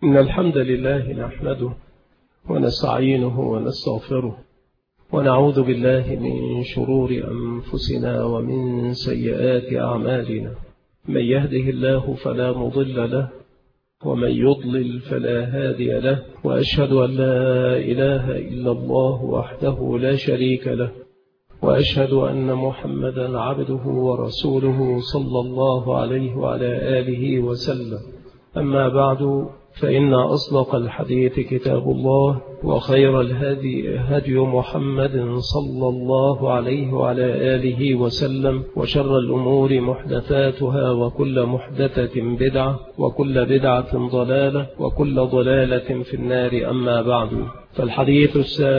إن الحمد لله نحمده ونستعينه ونستغفره ونعوذ بالله من شرور أنفسنا ومن سيئات أعمالنا. من يهده الله فلا مضل له ومن يضلل فلا هادي له، وأشهد أن لا إله إلا الله وحده لا شريك له، وأشهد أن محمدا عبده ورسوله صلى الله عليه وعلى آله وسلم. أما بعد، فإن أصدق الحديث كتاب الله، وخير الهدي هدي محمد صلى الله عليه وعلى آله وسلم، وشر الأمور محدثاتها، وكل محدثة بدعة، وكل بدعة ضلالة، وكل ضلالة في النار. أما بعد، فالحديث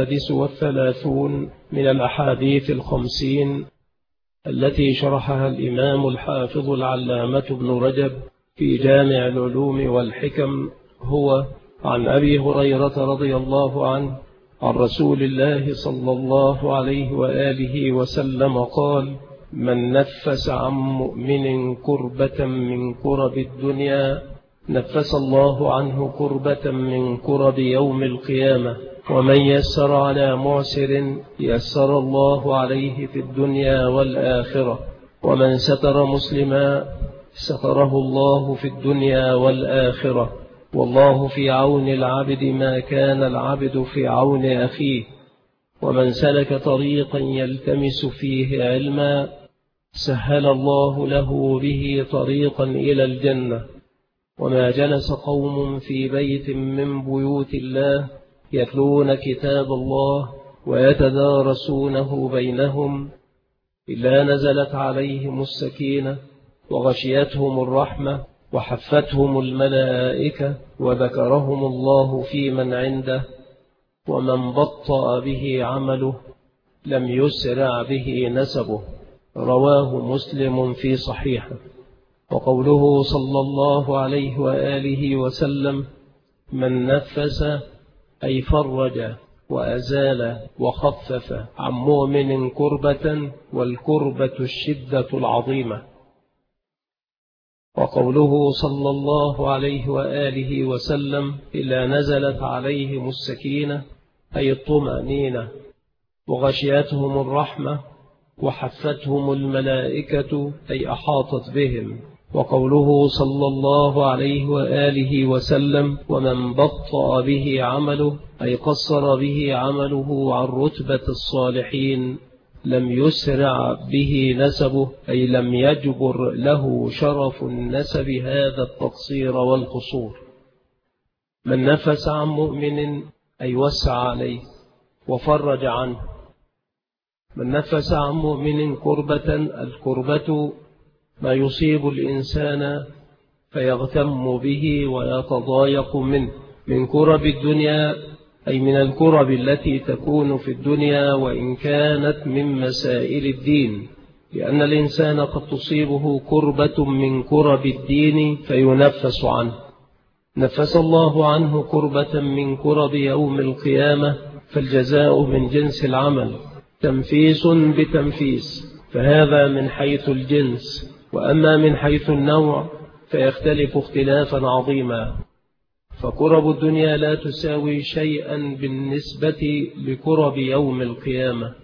36 من الأحاديث 50 التي شرحها الإمام الحافظ العلامة ابن رجب في جامع العلوم والحكم هو عن أبي هريرة رضي الله عنه عن رسول الله صلى الله عليه وآله وسلم قال: من نفس عن مؤمن كربة من كرب الدنيا نفس الله عنه كربة من كرب يوم القيامة، ومن يسر على معسر يسر الله عليه في الدنيا والآخرة، ومن ستر مسلما ستره الله في الدنيا والآخرة، والله في عون العبد ما كان العبد في عون أخيه، ومن سلك طريقا يلتمس فيه علما سهل الله له به طريقا إلى الجنة. وما جلس قوم في بيت من بيوت الله يتلون كتاب الله ويتدارسونه بينهم إلا نزلت عليهم السكينة وغشيتهم الرحمة وحفتهم الملائكة وذكرهم الله في من عنده، ومن بطأ به عمله لم يسرع به نسبه. رواه مسلم في صحيحه. وقوله صلى الله عليه وآله وسلم: من نفس أي فرج وأزال وخفف عن مؤمن كربة، والكربة الشدة العظيمة. وقوله صلى الله عليه وآله وسلم: إلا نزلت عليهم السكينة أي الطمأنينة، وغشيتهم الرحمة وحفتهم الملائكة أي أحاطت بهم. وقوله صلى الله عليه وآله وسلم: ومن بطأ به عمله أي قصر به عمله عن رتبة الصالحين لم يسرع به نسبه أي لم يجبر له شرف النسب هذا التقصير والقصور. من نفس عن مؤمن أي وسع عليه وفرج عنه. من نفس عن مؤمن كربة، الكربة ما يصيب الإنسان فيغتم به ويتضايق منه. من كرب الدنيا أي من الكرب التي تكون في الدنيا، وإن كانت من مسائل الدين، لأن الإنسان قد تصيبه كربة من كرب الدين فينفس عنه. نفس الله عنه كربة من كرب يوم القيامة، فالجزاء من جنس العمل، تنفيس بتنفيس، فهذا من حيث الجنس. وأما من حيث النوع فيختلف اختلافا عظيما، فكرب الدنيا لا تساوي شيئا بالنسبة لكرب يوم القيامة.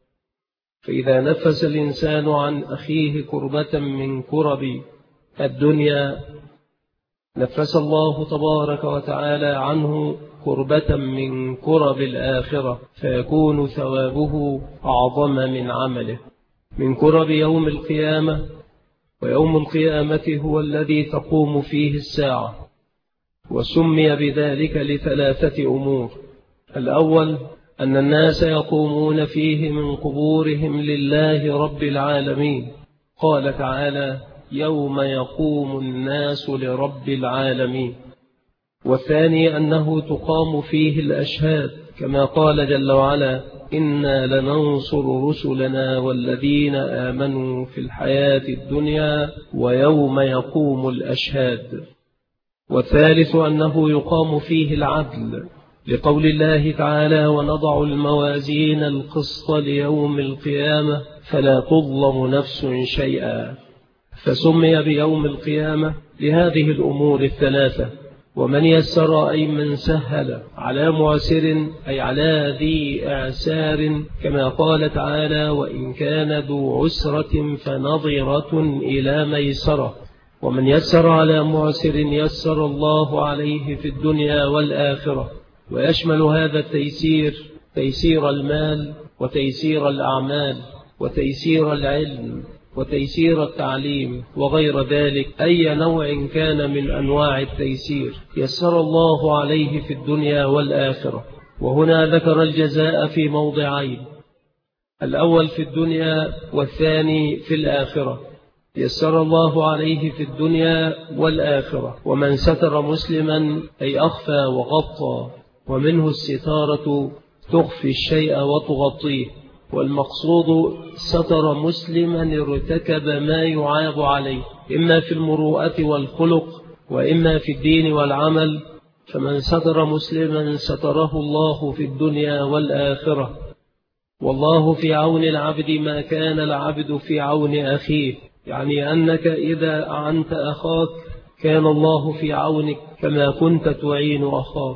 فإذا نفس الإنسان عن أخيه كربة من كرب الدنيا نفس الله تبارك وتعالى عنه كربة من كرب الآخرة، فيكون ثوابه أعظم من عمله. من كرب يوم القيامة، ويوم القيامة هو الذي تقوم فيه الساعة، وسمي بذلك لثلاثة أمور: الأول أن الناس يقومون فيه من قبورهم لله رب العالمين، قال تعالى: يوم يقوم الناس لرب العالمين. والثاني أنه تقام فيه الأشهاد، كما قال جل وعلا: إنا لننصر رسلنا والذين آمنوا في الحياة الدنيا ويوم يقوم الأشهاد. والثالث أنه يقام فيه العدل، لقول الله تعالى: ونضع الموازين القسط ليوم القيامة فلا تظلم نفس شيئا. فسمي بيوم القيامة لهذه الأمور الثلاثة، ومن يسر أي من سهل، على معسر أي على ذي إعسار، كما قال تعالى: وإن كان ذو عسرة فنظرة إلى ميسرة. ومن يسر على معسر يسر الله عليه في الدنيا والآخرة. ويشمل هذا التيسير تيسير المال، وتيسير الأعمال، وتيسير العلم، وتيسير التعليم، وغير ذلك. أي نوع كان من أنواع التيسير يسر الله عليه في الدنيا والآخرة. وهنا ذكر الجزاء في موضعين: الأول في الدنيا، والثاني في الآخرة. يسر الله عليه في الدنيا والآخرة. ومن ستر مسلما أي أخفى وغطى، ومنه الستارة تخفي الشيء وتغطيه. والمقصود ستر مسلما ارتكب ما يعاب عليه، إما في المروءة والخلق، وإما في الدين والعمل. فمن ستر مسلما ستره الله في الدنيا والآخرة. والله في عون العبد ما كان العبد في عون أخيه، يعني أنك إذا أعنت أخاك كان الله في عونك كما كنت تعين أخاك.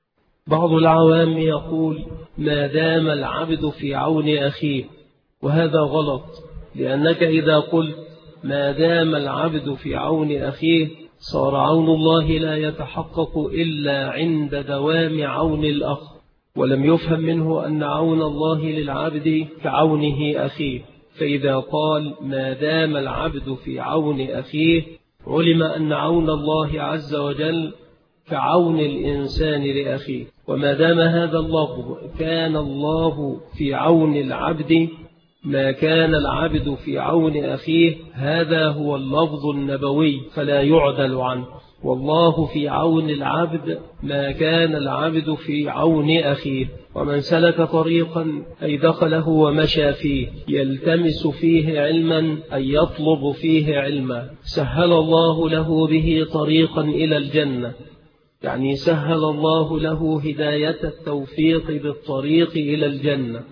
بعض العوام يقول: ما دام العبد في عون أخيه، وهذا غلط، لأنك إذا قلت ما دام العبد في عون أخيه صار عون الله لا يتحقق إلا عند دوام عون الأخ، ولم يفهم منه أن عون الله للعبد كعونه أخيه. فإذا قال ما دام العبد في عون أخيه علم أن عون الله عز وجل كعون الإنسان لأخيه. وما دام هذا اللفظ كان الله في عون العبد ما كان العبد في عون أخيه، هذا هو اللفظ النبوي فلا يعدل عنه. والله في عون العبد ما كان العبد في عون أخيه. ومن سلك طريقا أي دخله ومشى فيه يلتمس فيه علما أي يطلب فيه علما، سهل الله له به طريقا إلى الجنة، يعني سهل الله له هداية التوفيق بالطريق إلى الجنة.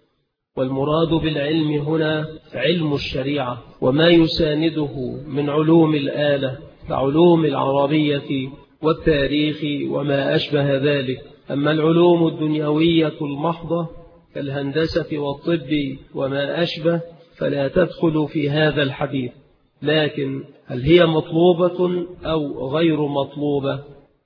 والمراد بالعلم هنا علم الشريعة وما يسانده من علوم الآلة كعلوم العربية والتاريخ وما أشبه ذلك. أما العلوم الدنيوية المحضة كالهندسة والطب وما أشبه فلا تدخل في هذا الحديث. لكن هل هي مطلوبة أو غير مطلوبة؟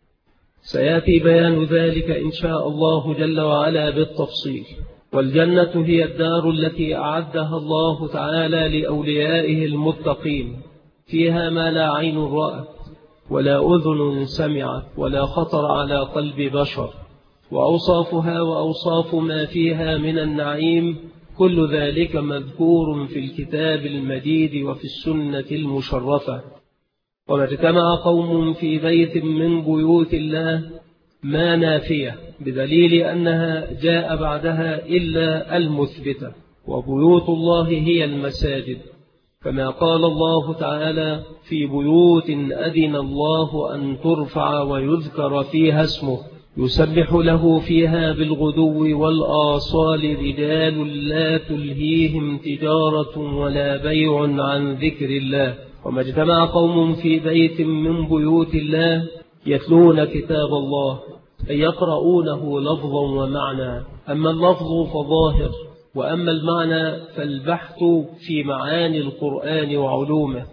سيأتي بيان ذلك إن شاء الله جل وعلا بالتفصيل. والجنة هي الدار التي أعدها الله تعالى لأوليائه المتقين، فيها ما لا عين رأت ولا أذن سمعت ولا خطر على قلب بشر. وأوصافها وأوصاف ما فيها من النعيم كل ذلك مذكور في الكتاب المجيد وفي السنة المشرفة. وما اجتمع قوم في بيت من بيوت الله ما نافية، بدليل أنها جاء بعدها إلا المثبتة. وبيوت الله هي المساجد، كما قال الله تعالى: في بيوت أذن الله أن ترفع ويذكر فيها اسمه يسبح له فيها بالغدو والآصال رجال لا تلهيهم تجارة ولا بيع عن ذكر الله. وما اجتمع قوم في بيت من بيوت الله يتلون كتاب الله أي يقرؤونه لفظا ومعنى. أما اللفظ فظاهر، وأما المعنى فالبحث في معاني القرآن وعلومه،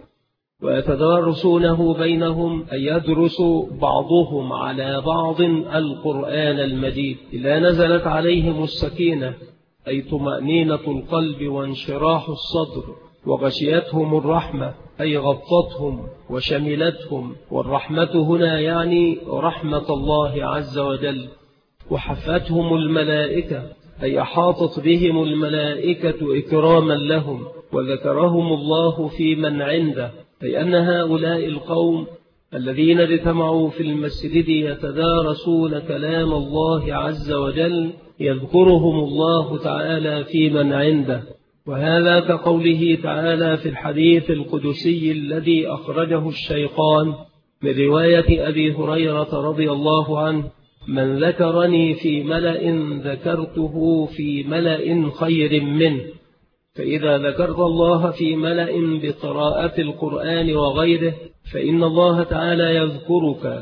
ويتدارسونه بينهم أي يدرس بعضهم على بعض القرآن المجيد، إلا نزلت عليهم السكينة أي طمأنينة القلب وانشراح الصدر، وغشيتهم الرحمة أي غطتهم وشملتهم. والرحمة هنا يعني رحمة الله عز وجل. وحفتهم الملائكة أي أحاطت بهم الملائكة إكراما لهم، وذكرهم الله في من عنده، أي أن هؤلاء القوم الذين اجتمعوا في المسجد يتدارسون كلام الله عز وجل يذكرهم الله تعالى في من عنده. وهذا كقوله تعالى في الحديث القدسي الذي أخرجه الشيخان من رواية أبي هريرة رضي الله عنه: من ذكرني في ملأ ذكرته في ملأ خير منه. فإذا ذكرت الله في ملأ بقراءة القرآن وغيره فإن الله تعالى يذكرك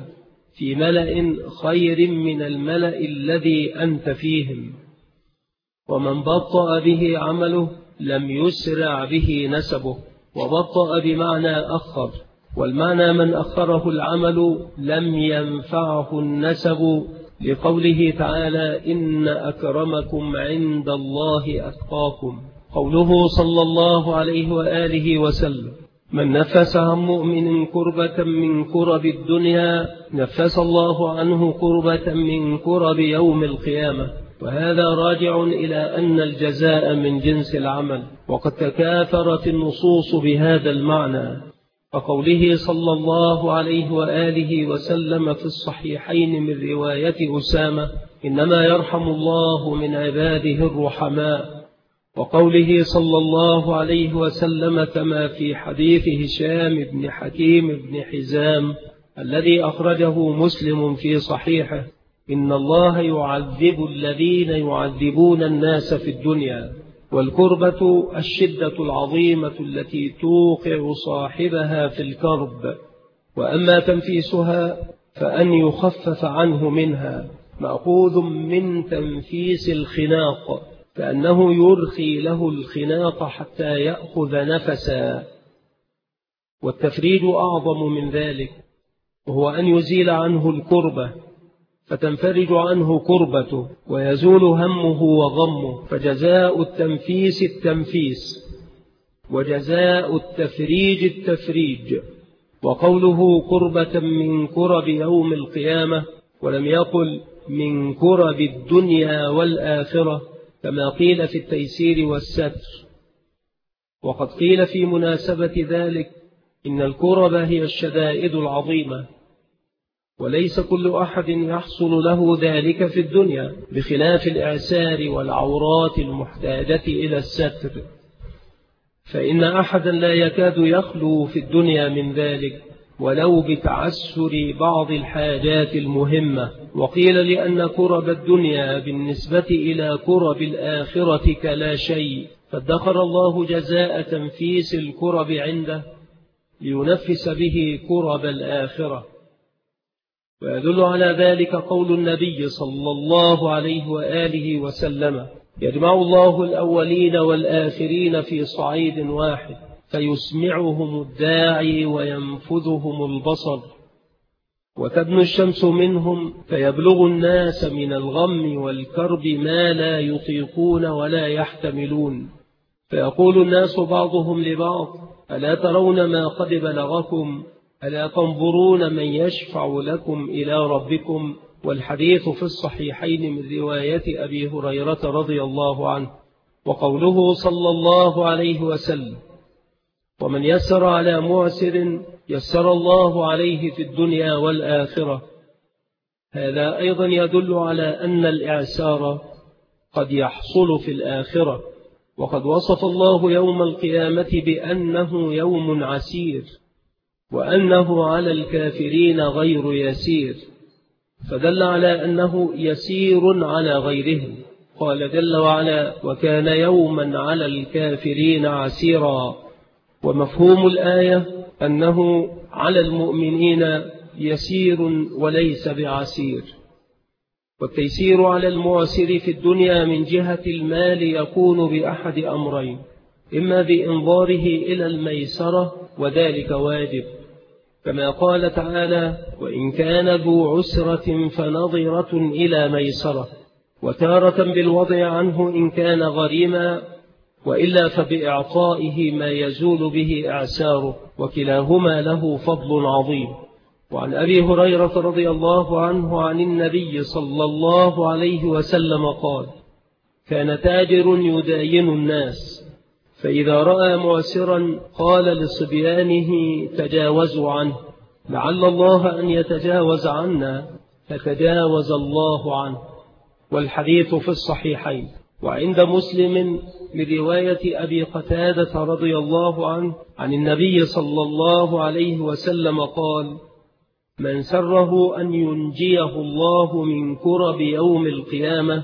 في ملأ خير من الملأ الذي أنت فيهم. ومن بطأ به عمله لم يسرع به نسبه. وبطأ بمعنى أخر، والمعنى من أخره العمل لم ينفعه النسب، لقوله تعالى إن أكرمكم عند الله أتقاكم. قوله صلى الله عليه وآله وسلم من نفس عن مؤمن كربة من كرب الدنيا نفس الله عنه كربة من كرب يوم القيامة. وهذا راجع إلى أن الجزاء من جنس العمل، وقد تكاثرت النصوص بهذا المعنى، فقوله صلى الله عليه وآله وسلم في الصحيحين من رواية أسامة إنما يرحم الله من عباده الرحماء، وقوله صلى الله عليه وسلم كما في حديث هشام بن حكيم بن حزام الذي أخرجه مسلم في صحيحه إن الله يعذب الذين يعذبون الناس في الدنيا. والكربة الشدة العظيمة التي توقع صاحبها في الكرب، وأما تنفيسها فأن يخفف عنه منها، مأخوذ من تنفيس الخناق، كأنه يرخي له الخناق حتى يأخذ نفسا. والتفريج أعظم من ذلك، وهو أن يزيل عنه الكربة فتنفرج عنه كربته ويزول همه وغمه، فجزاء التنفيس التنفيس، وجزاء التفريج التفريج. وقوله كربة من كرب يوم القيامة، ولم يقل من كرب الدنيا والآخرة كما قيل في التيسير والستر. وقد قيل في مناسبة ذلك إن الكرب هي الشدائد العظيمة، وليس كل أحد يحصل له ذلك في الدنيا، بخلاف الإعسار والعورات المحتاجة إلى الستر، فإن أحدا لا يكاد يخلو في الدنيا من ذلك ولو بتعسر بعض الحاجات المهمة. وقيل لأن كرب الدنيا بالنسبة إلى كرب الآخرة كلا شيء، فادخر الله جزاء تنفيس الكرب عنده لينفس به كرب الآخرة. ويدل على ذلك قول النبي صلى الله عليه وآله وسلم يجمع الله الأولين والآخرين في صعيد واحد فيسمعهم الداعي وينفذهم البصر، وتدنو الشمس منهم فيبلغ الناس من الغم والكرب ما لا يطيقون ولا يحتملون، فيقول الناس بعضهم لبعض ألا ترون ما قد بلغكم، ألا تنظرون من يشفع لكم إلى ربكم. والحديث في الصحيحين من رواية أبي هريرة رضي الله عنه. وقوله صلى الله عليه وسلم ومن يسر على معسر يسر الله عليه في الدنيا والآخرة، هذا أيضا يدل على أن الإعسار قد يحصل في الآخرة. وقد وصف الله يوم القيامة بأنه يوم عسير، وأنه على الكافرين غير يسير، فدل على أنه يسير على غيرهم. قال جل وعلا وكان يوما على الكافرين عسيرا. ومفهوم الآية أنه على المؤمنين يسير وليس بعسير. والتيسير على المعسر في الدنيا من جهة المال يكون بأحد أمرين، إما بإنظاره إلى الميسرة وذلك واجب، كما قال تعالى وإن كان ذو عسرة فنظرة إلى ميسرة، وتارة بالوضع عنه إن كان غريما، وإلا فبإعطائه ما يزول به إعساره، وكلاهما له فضل عظيم. وعن أبي هريرة رضي الله عنه عن النبي صلى الله عليه وسلم قال كان تاجر يداين الناس، فإذا رأى معسرا قال لصبيانه تجاوزوا عنه لعل الله أن يتجاوز عنا، فتجاوز الله عنه. والحديث في الصحيحين. وعند مسلم لرواية أبي قتادة رضي الله عنه عن النبي صلى الله عليه وسلم قال من سره أن ينجيه الله من كرب يوم القيامة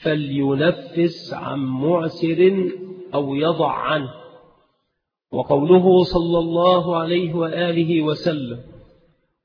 فلينفس عن معسر أو يضع عنه. وقوله صلى الله عليه وآله وسلم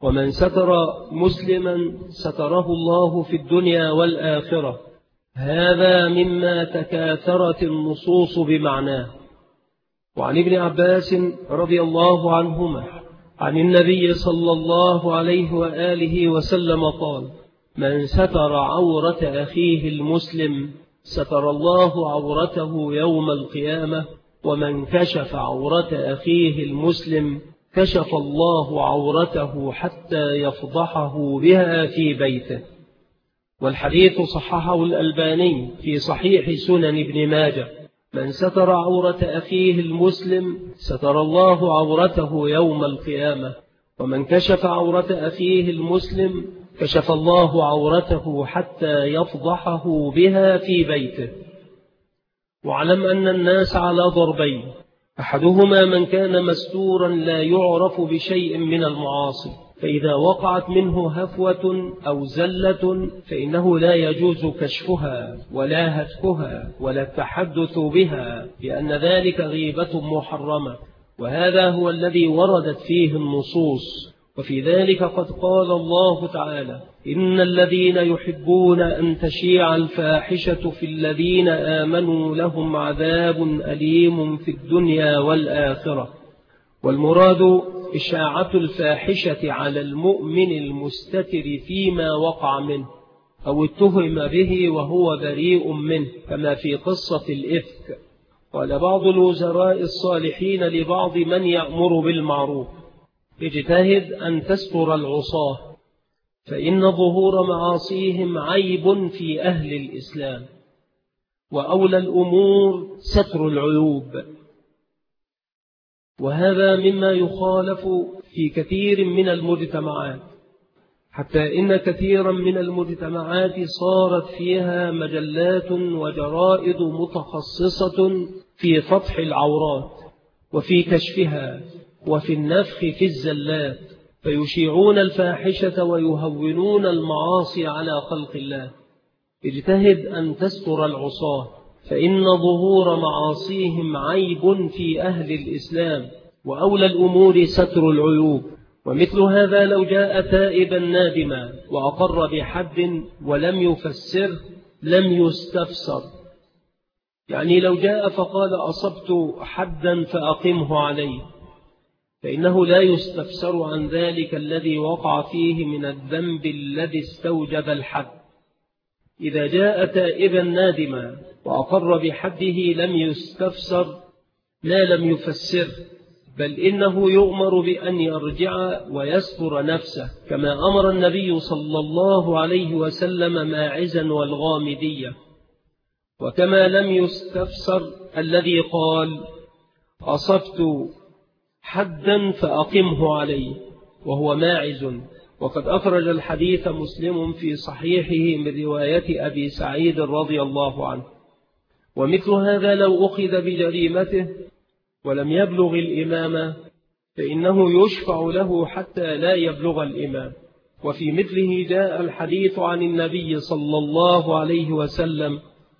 ومن ستر مسلما ستره الله في الدنيا والآخرة. هذا مما تكاثرت النصوص بمعناه. وعن ابن عباس رضي الله عنهما عن النبي صلى الله عليه وآله وسلم قال: من ستر عورة أخيه المسلم ستر الله عورته يوم القيامة، ومن كشف عورة أخيه المسلم كشف الله عورته حتى يفضحه بها في بيته. والحديث صححه الألباني في صحيح سنن ابن ماجه: من ستر عورة أخيه المسلم ستر الله عورته يوم القيامة، ومن كشف عورة أخيه المسلم كشف الله عورته حتى يفضحه بها في بيته. واعلم أن الناس على ضربين: أحدهما من كان مستورا لا يعرف بشيء من المعاصي، فإذا وقعت منه هفوة أو زلة فإنه لا يجوز كشفها ولا هتكها ولا التحدث بها، لأن ذلك غيبة محرمة، وهذا هو الذي وردت فيه النصوص. وفي ذلك قد قال الله تعالى: إن الذين يحبون أن تشيع الفاحشة في الذين آمنوا لهم عذاب أليم في الدنيا والآخرة. والمراد إشاعة الفاحشة على المؤمن المستتر فيما وقع منه أو اتهم به وهو بريء منه، كما في قصة الإفك. قال بعض الوزراء الصالحين لبعض من يأمر بالمعروف: اجتهد أن تستر العصاة، فإن ظهور معاصيهم عيب في أهل الإسلام، وأولى الأمور ستر العيوب. وهذا مما يخالف في كثير من المجتمعات، حتى إن كثيرا من المجتمعات صارت فيها مجلات وجرائد متخصصة في فتح العورات وفي كشفها وفي النفخ في الزلات، فيشيعون الفاحشة ويهونون المعاصي على خلق الله. اجتهد أن تستر العصاة، فإن ظهور معاصيهم عيب في أهل الإسلام، وأولى الأمور ستر العيوب. ومثل هذا لو جاء تائبا نادما وأقر بحد ولم يفسر لم يستفسر. يعني لو جاء فقال: أصبت حدا فأقمه عليه، فإنه لا يستفسر عن ذلك الذي وقع فيه من الذنب الذي استوجب الحد. إذا جاء تائبا نادما وأقر بحده لم يستفسر لا لم يفسر، بل إنه يؤمر بأن يرجع ويستر نفسه، كما أمر النبي صلى الله عليه وسلم ماعزا والغامدية. وكما لم يستفسر الذي قال: أصبت حدا فأقمه عليه، وهو ماعز. وقد أخرج الحديث مسلم في صحيحه من رواية أبي سعيد رضي الله عنه. ومثل هذا لو أخذ بجريمته ولم يبلغ الإمام فإنه يشفع له حتى لا يبلغ الإمام. وفي مثله جاء الحديث عن النبي صلى الله عليه وسلم: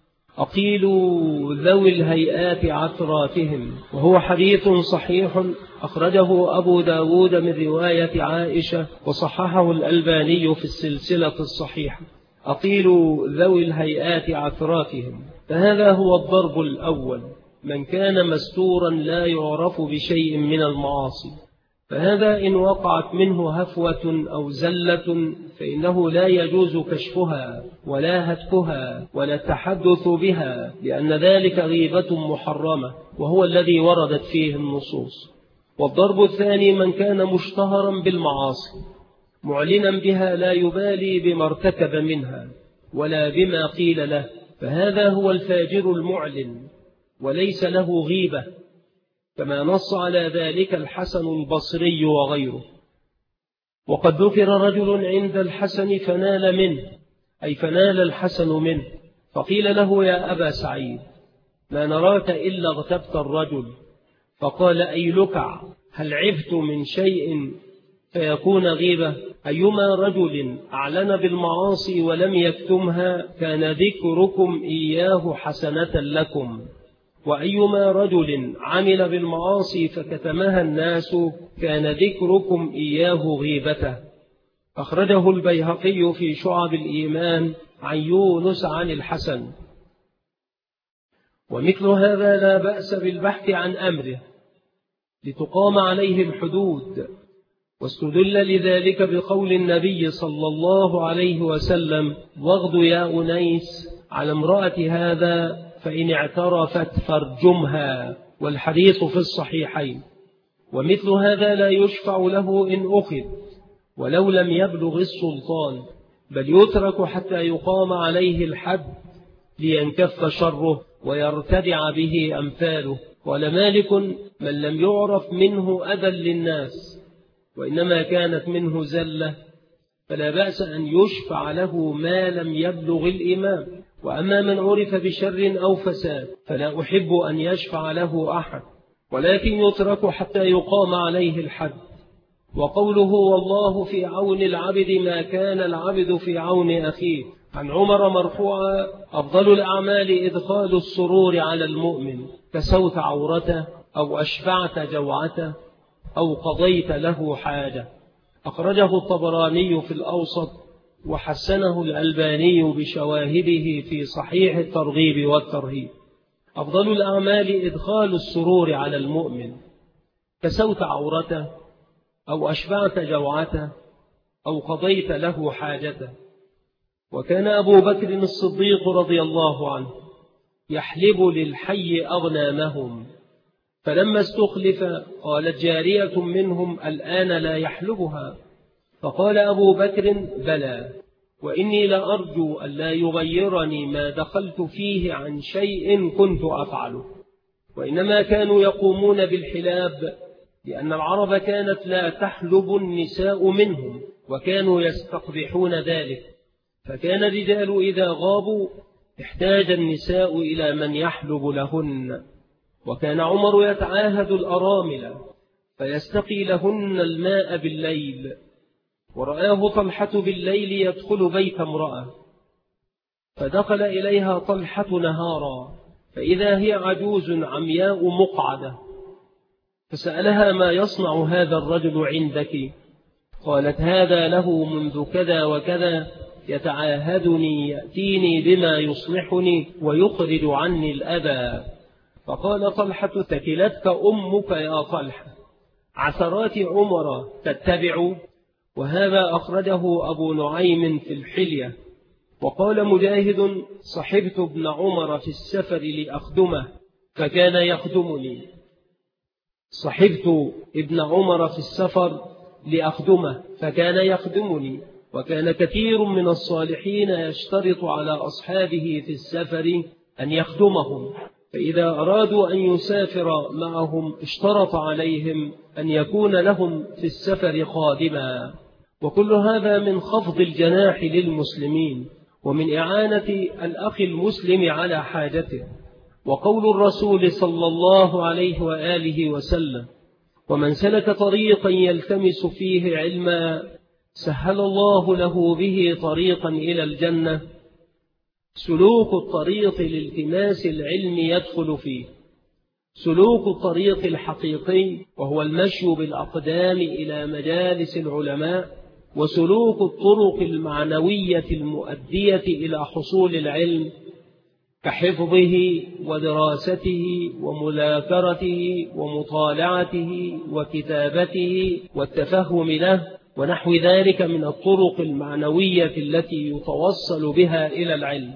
أقيلوا ذوي الهيئات عثراتهم، وهو حديث صحيح أخرجه أبو داود من رواية عائشة، وصححه الألباني في السلسلة الصحيحة. أقيلوا ذوي الهيئات عثراتهم، فهذا هو الضرب الأول: من كان مستورا لا يعرف بشيء من المعاصي، فهذا إن وقعت منه هفوة أو زلة فإنه لا يجوز كشفها ولا هتكها ولا التحدث بها، لأن ذلك غيبة محرمة، وهو الذي وردت فيه النصوص. والضرب الثاني: من كان مشتهرا بالمعاصي معلنا بها لا يبالي بما ارتكب منها ولا بما قيل له، فهذا هو الفاجر المعلن وليس له غيبة، كما نص على ذلك الحسن البصري وغيره. وقد ذكر رجل عند الحسن فنال منه، أي فنال الحسن منه، فقيل له: يا أبا سعيد، ما نراك إلا اغتبت الرجل. فقال: أي لكع، هل عفت من شيء فيكون غيبة؟ أيما رجل أعلن بالمعاصي ولم يكتمها كان ذكركم إياه حسنة لكم، وأيما رجل عمل بالمعاصي فكتمها الناس كان ذكركم إياه غيبته. أخرجه البيهقي في شعب الإيمان عن يونس عن الحسن. ومثل هذا لا بأس بالبحث عن أمره لتقام عليه الحدود، واستدل لذلك بقول النبي صلى الله عليه وسلم: واغد يا أنيس على امرأة هذا فإن اعترفت فارجمها، والحديث في الصحيحين. ومثل هذا لا يشفع له إن أخذ ولو لم يبلغ السلطان، بل يترك حتى يقام عليه الحد لينكف شره ويرتدع به أمثاله. قال مالك: من لم يعرف منه أذى للناس وإنما كانت منه زلة فلا بأس أن يشفع له ما لم يبلغ الإمام. وأما من عرف بشر أو فساد فلا أحب أن يشفع له أحد، ولكن يترك حتى يقام عليه الحد. وقوله: والله في عون العبد ما كان العبد في عون أخيه، عن عمر مرفوعا: أفضل الأعمال إدخال السرور على المؤمن، كسوت عورته أو أشفعت جوعته أو قضيت له حاجة. أخرجه الطبراني في الأوسط وحسنه الألباني بشواهده في صحيح الترغيب والترهيب. أفضل الأعمال إدخال السرور على المؤمن، كسوت عورته أو أشفعت جوعته أو قضيت له حاجته. وكان أبو بكر الصديق رضي الله عنه يحلب للحي أغنامهم، فلما استخلف قالت جارية منهم: الآن لا يحلبها؟ فقال أبو بكر: بلى، وإني لأرجو أن لا يغيرني ما دخلت فيه عن شيء كنت أفعله. وإنما كانوا يقومون بالحلاب لأن العرب كانت لا تحلب النساء منهم، وكانوا يستقبحون ذلك، فكان الرجال إذا غابوا احتاج النساء إلى من يحلب لهن. وكان عمر يتعاهد الأرامل فيستقي لهن الماء بالليل، ورآه طلحة بالليل يدخل بيت امرأة، فدخل إليها طلحة نهارا فإذا هي عجوز عمياء مقعدة، فسألها: ما يصنع هذا الرجل عندك؟ قالت: هذا له منذ كذا وكذا يتعاهدني، يأتيني بما يصلحني ويخرج عني الأذى. فقال طلحة: تكلتك أمك يا طلحة، عثرات عمر تتبع. وهذا أخرجه أبو نعيم في الحلية. وقال مجاهد: صحبت ابن عمر في السفر لأخدمه فكان يخدمني. صحبت ابن عمر في السفر لأخدمه فكان يخدمني. وكان كثير من الصالحين يشترط على أصحابه في السفر أن يخدمهم، فإذا أرادوا أن يسافر معهم اشترط عليهم أن يكون لهم في السفر خادما. وكل هذا من خفض الجناح للمسلمين ومن إعانة الأخ المسلم على حاجته. وقول الرسول صلى الله عليه وآله وسلم: ومن سلك طريقا يلتمس فيه علما سهل الله له به طريقا إلى الجنة. سلوك الطريق لالتماس العلم يدخل فيه سلوك الطريق الحقيقي، وهو المشي بالأقدام إلى مجالس العلماء، وسلوك الطرق المعنوية المؤدية إلى حصول العلم، كحفظه ودراسته ومذاكرته ومطالعته وكتابته والتفهم له ونحو ذلك من الطرق المعنوية التي يتوصل بها إلى العلم.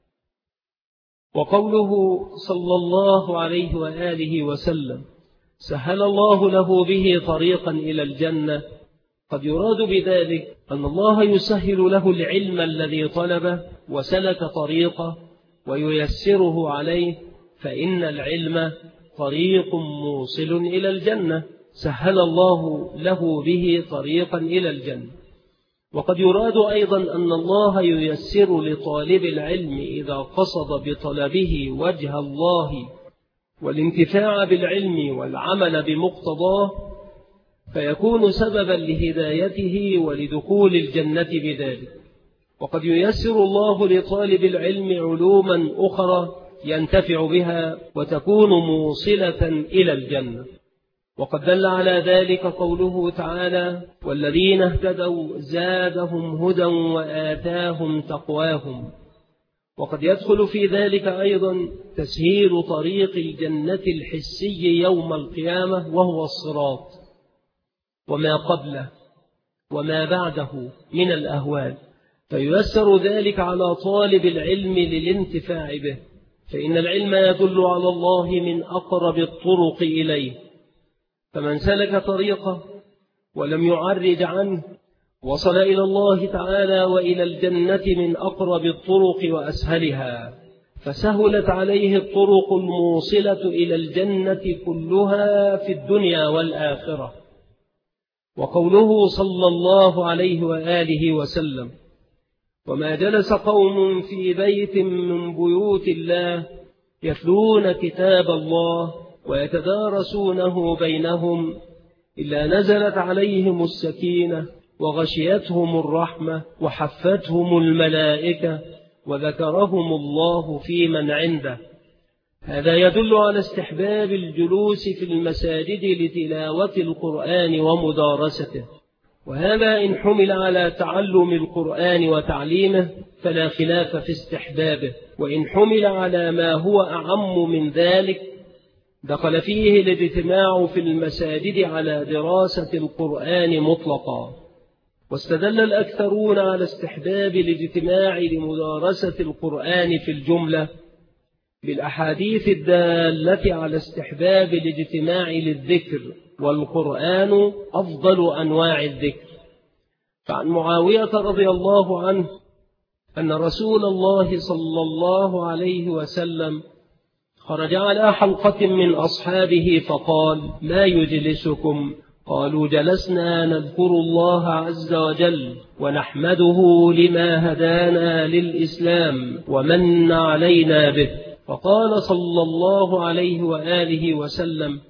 وقوله صلى الله عليه وآله وسلم: سهل الله له به طريقا إلى الجنة، قد يراد بذلك أن الله يسهل له العلم الذي طلبه وسلك طريقه وييسره عليه، فإن العلم طريق موصل إلى الجنة، سهل الله له به طريقا إلى الجنة. وقد يراد أيضا أن الله ييسر لطالب العلم إذا قصد بطلبه وجه الله والانتفاع بالعلم والعمل بمقتضاه، فيكون سببا لهدايته ولدخول الجنة بذلك. وقد ييسر الله لطالب العلم علوما أخرى ينتفع بها وتكون موصلة إلى الجنة. وقد دل على ذلك قوله تعالى: والذين اهتدوا زادهم هدى وآتاهم تقواهم. وقد يدخل في ذلك أيضا تسهيل طريق الجنة الحسي يوم القيامة، وهو الصراط وما قبله وما بعده من الأهوال، فييسر ذلك على طالب العلم للانتفاع به، فإن العلم يدل على الله من أقرب الطرق إليه، فمن سلك طريقه ولم يعرج عنه وصل إلى الله تعالى وإلى الجنة من أقرب الطرق وأسهلها، فسهلت عليه الطرق الموصلة إلى الجنة كلها في الدنيا والآخرة. وقوله صلى الله عليه وآله وسلم: وما جلس قوم في بيت من بيوت الله يتلون كتاب الله ويتدارسونه بينهم إلا نزلت عليهم السكينة وغشيتهم الرحمة وحفتهم الملائكة وذكرهم الله في من عنده. هذا يدل على استحباب الجلوس في المساجد لتلاوة القرآن ومدارسته، وهذا إن حمل على تعلم القرآن وتعليمه فلا خلاف في استحبابه، وإن حمل على ما هو أعم من ذلك دخل فيه الاجتماع في المساجد على دراسة القرآن مطلقا. واستدل الأكثرون على استحباب الاجتماع لمدارسة القرآن في الجملة بالأحاديث الدالة على استحباب الاجتماع للذكر، والقرآن أفضل أنواع الذكر. فعن معاوية رضي الله عنه أن رسول الله صلى الله عليه وسلم خرج على حلقة من أصحابه فقال: ما يجلسكم؟ قالوا: جلسنا نذكر الله عز وجل ونحمده لما هدانا للإسلام ومن علينا به. فقال صلى الله عليه وآله وسلم: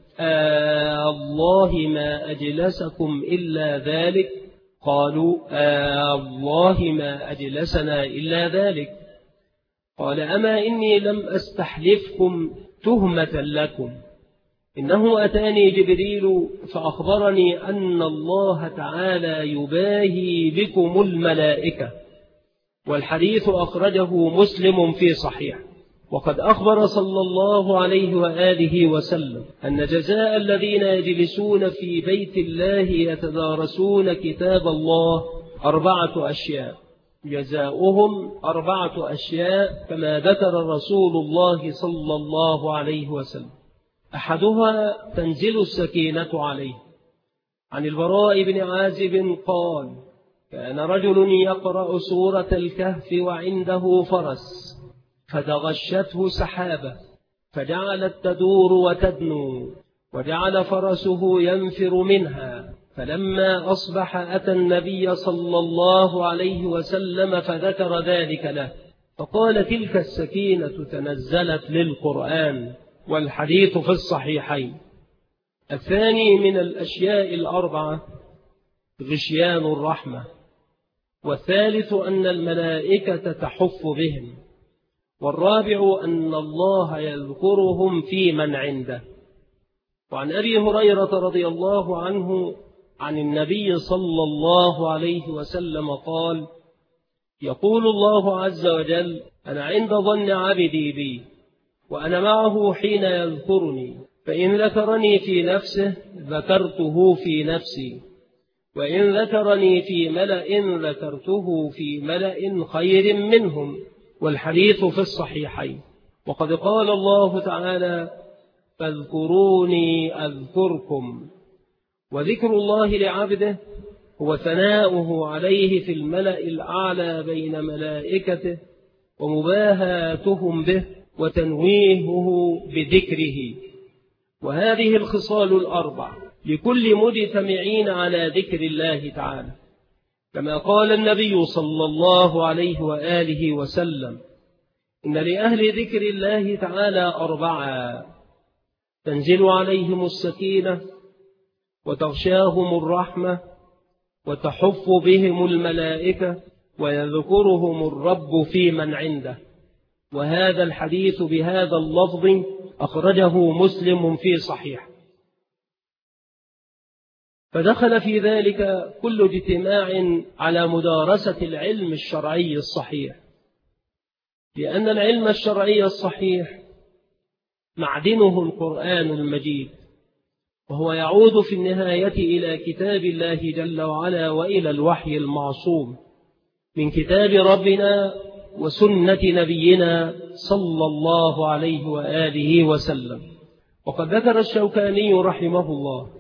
الله ما أجلسكم إلا ذلك؟ قالوا: الله ما أجلسنا إلا ذلك. قال: أما إني لم أستحلفكم تهمة لكم، إنه أتاني جبريل فأخبرني أن الله تعالى يباهي بكم الملائكة. والحديث أخرجه مسلم في صحيح. وقد أخبر صلى الله عليه وآله وسلم أن جزاء الذين يجلسون في بيت الله يتدارسون كتاب الله 4 أشياء، جزاؤهم 4 أشياء كما ذكر رسول الله صلى الله عليه وسلم. أحدها تنزل السكينة عليه. عن البراء بن عازب قال: كان رجل يقرأ سورة الكهف وعنده فرس، فتغشته سحابة فجعلت تدور وتدنو، وجعل فرسه ينفر منها، فلما أصبح أتى النبي صلى الله عليه وسلم فذكر ذلك له، فقال: تلك السكينة تنزلت للقرآن. والحديث في الصحيحين. الثاني من الأشياء 4 غشيان الرحمة. والثالث أن الملائكة تحف بهم. والرابع أن الله يذكرهم في من عنده. وعن أبي هريرة رضي الله عنه عن النبي صلى الله عليه وسلم قال: يقول الله عز وجل: أنا عند ظن عبدي بي، وأنا معه حين يذكرني، فإن ذكرني في نفسه ذكرته في نفسي، وإن ذكرني في ملأ ذكرته في ملأ خير منهم. والحديث في الصحيحين. وقد قال الله تعالى: فاذكروني أذكركم. وذكر الله لعبده هو ثناؤه عليه في الملأ الأعلى بين ملائكته، ومباهاتهم به، وتنويهه بذكره. وهذه الخصال 4 لكل مجتمعين على ذكر الله تعالى، كما قال النبي صلى الله عليه وآله وسلم: إن لأهل ذكر الله تعالى 4: تنزل عليهم السكينة، وتغشاهم الرحمة، وتحف بهم الملائكة، ويذكرهم الرب في من عنده. وهذا الحديث بهذا اللفظ أخرجه مسلم في صحيح. فدخل في ذلك كل اجتماع على مدارسة العلم الشرعي الصحيح، لأن العلم الشرعي الصحيح معدنه القرآن المجيد، وهو يعود في النهاية إلى كتاب الله جل وعلا وإلى الوحي المعصوم من كتاب ربنا وسنة نبينا صلى الله عليه وآله وسلم. وقد ذكر الشوكاني رحمه الله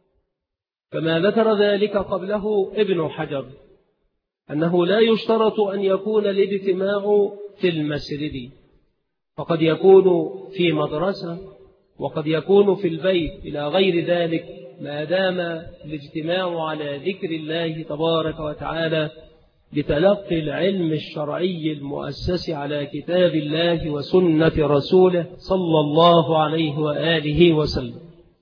كما ذكر ذلك قبله ابن حجر أنه لا يشترط أن يكون الاجتماع في المسجد، فقد يكون في مدرسة وقد يكون في البيت إلى غير ذلك، ما دام الاجتماع على ذكر الله تبارك وتعالى لتلقي العلم الشرعي المؤسس على كتاب الله وسنة رسوله صلى الله عليه وآله وسلم.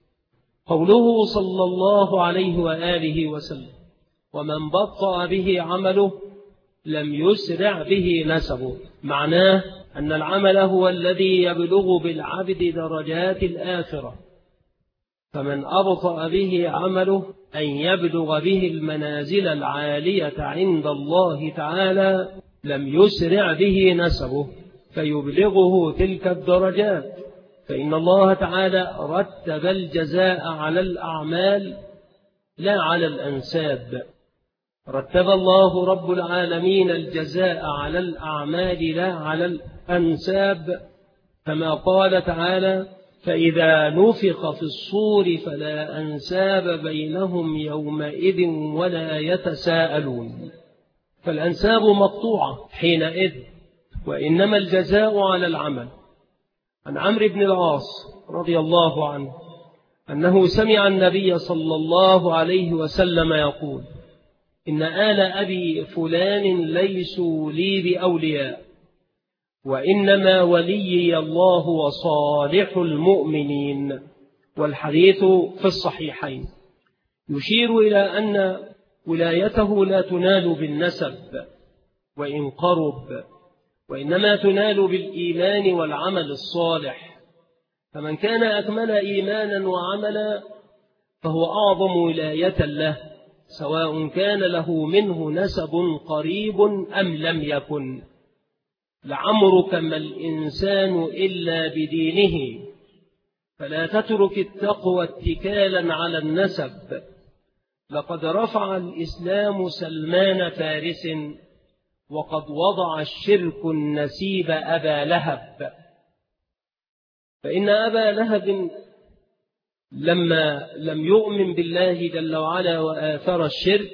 قوله صلى الله عليه وآله وسلم: ومن بطأ به عمله لم يسرع به نسبه، معناه أن العمل هو الذي يبلغ بالعبد درجات الآخرة، فمن أبطأ به عمله أن يبلغ به المنازل العالية عند الله تعالى لم يسرع به نسبه فيبلغه تلك الدرجات، فإن الله تعالى رتب الجزاء على الأعمال لا على الأنساب. رتب الله رب العالمين الجزاء على الأعمال لا على الأنساب، كما قال تعالى: فإذا نفخ في الصور فلا أنساب بينهم يومئذ ولا يتساءلون. فالأنساب مقطوعة حينئذ، وإنما الجزاء على العمل. عن عمرو بن العاص رضي الله عنه أنه سمع النبي صلى الله عليه وسلم يقول: إن آل أبي فلان ليسوا لي بأولياء، وإنما وليي الله وصالح المؤمنين. والحديث في الصحيحين، يشير إلى أن ولايته لا تنال بالنسب وإن قرب، وإنما تنال بالإيمان والعمل الصالح. فمن كان أكمل إيمانا وعملا فهو أعظم ولاية له، سواء كان له منه نسب قريب أم لم يكن. لعمرك ما الإنسان إلا بدينه، فلا تترك التقوى اتكالا على النسب. لقد رفع الإسلام سلمان فارس، وقد وضع الشرك النسيب أبا لهب. فإن أبا لهب لما لم يؤمن بالله جل وعلا وآثر الشرك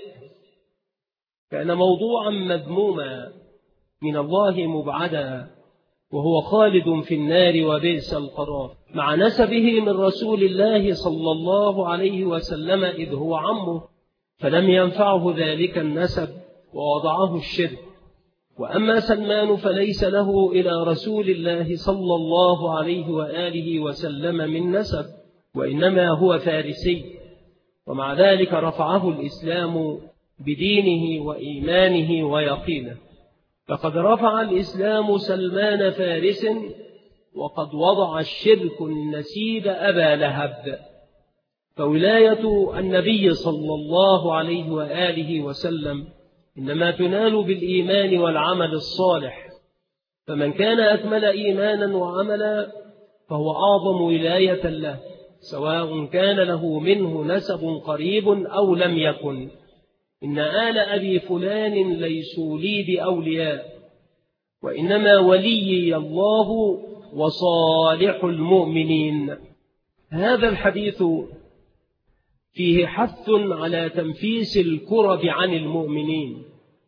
كان موضوعا مذموما من الله مبعدا، وهو خالد في النار وبئس القرار، مع نسبه من رسول الله صلى الله عليه وسلم إذ هو عمه، فلم ينفعه ذلك النسب ووضعه الشرك. وأما سلمان فليس له إلى رسول الله صلى الله عليه وآله وسلم من نسب، وإنما هو فارسي، ومع ذلك رفعه الإسلام بدينه وإيمانه ويقينه. فقد رفع الإسلام سلمان فارس، وقد وضع الشرك النسيب أبا لهب. فولاية النبي صلى الله عليه وآله وسلم إنما تنال بالإيمان والعمل الصالح، فمن كان أكمل إيمانا وعملا فهو أعظم ولاية له، سواء كان له منه نسب قريب أو لم يكن. إن آل أبي فلان ليسوا لي بأولياء، وإنما وليي الله وصالح المؤمنين. هذا الحديث فيه حث على تنفيس الكرب عن المؤمنين،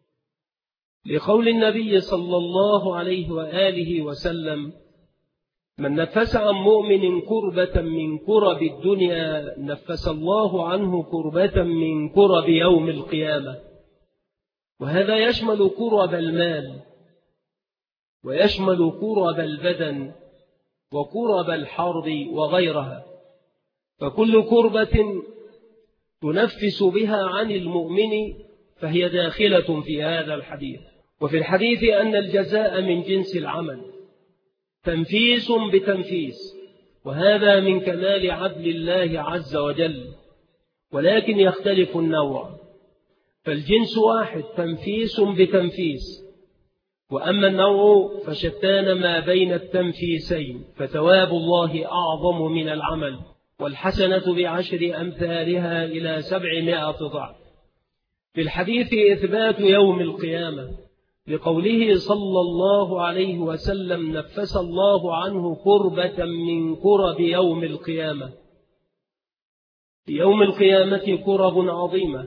لقول النبي صلى الله عليه وآله وسلم: من نفس عن مؤمن كربة من كرب الدنيا نفس الله عنه كربة من كرب يوم القيامة. وهذا يشمل كرب المال، ويشمل كرب البدن، وكرب الحرب وغيرها. فكل كربة تنفس بها عن المؤمن فهي داخلة في هذا الحديث. وفي الحديث أن الجزاء من جنس العمل، تنفيس بتنفيس، وهذا من كمال عدل الله عز وجل. ولكن يختلف النوع، فالجنس واحد تنفيس بتنفيس، وأما النوع فشتان ما بين التنفيسين، فتواب الله أعظم من العمل، والحسنة ب10 أمثالها إلى 700 ضعف. في الحديث إثبات يوم القيامة لقوله صلى الله عليه وسلم: نفس الله عنه كربة من كرب يوم القيامة. في يوم القيامة كرب عظيمة،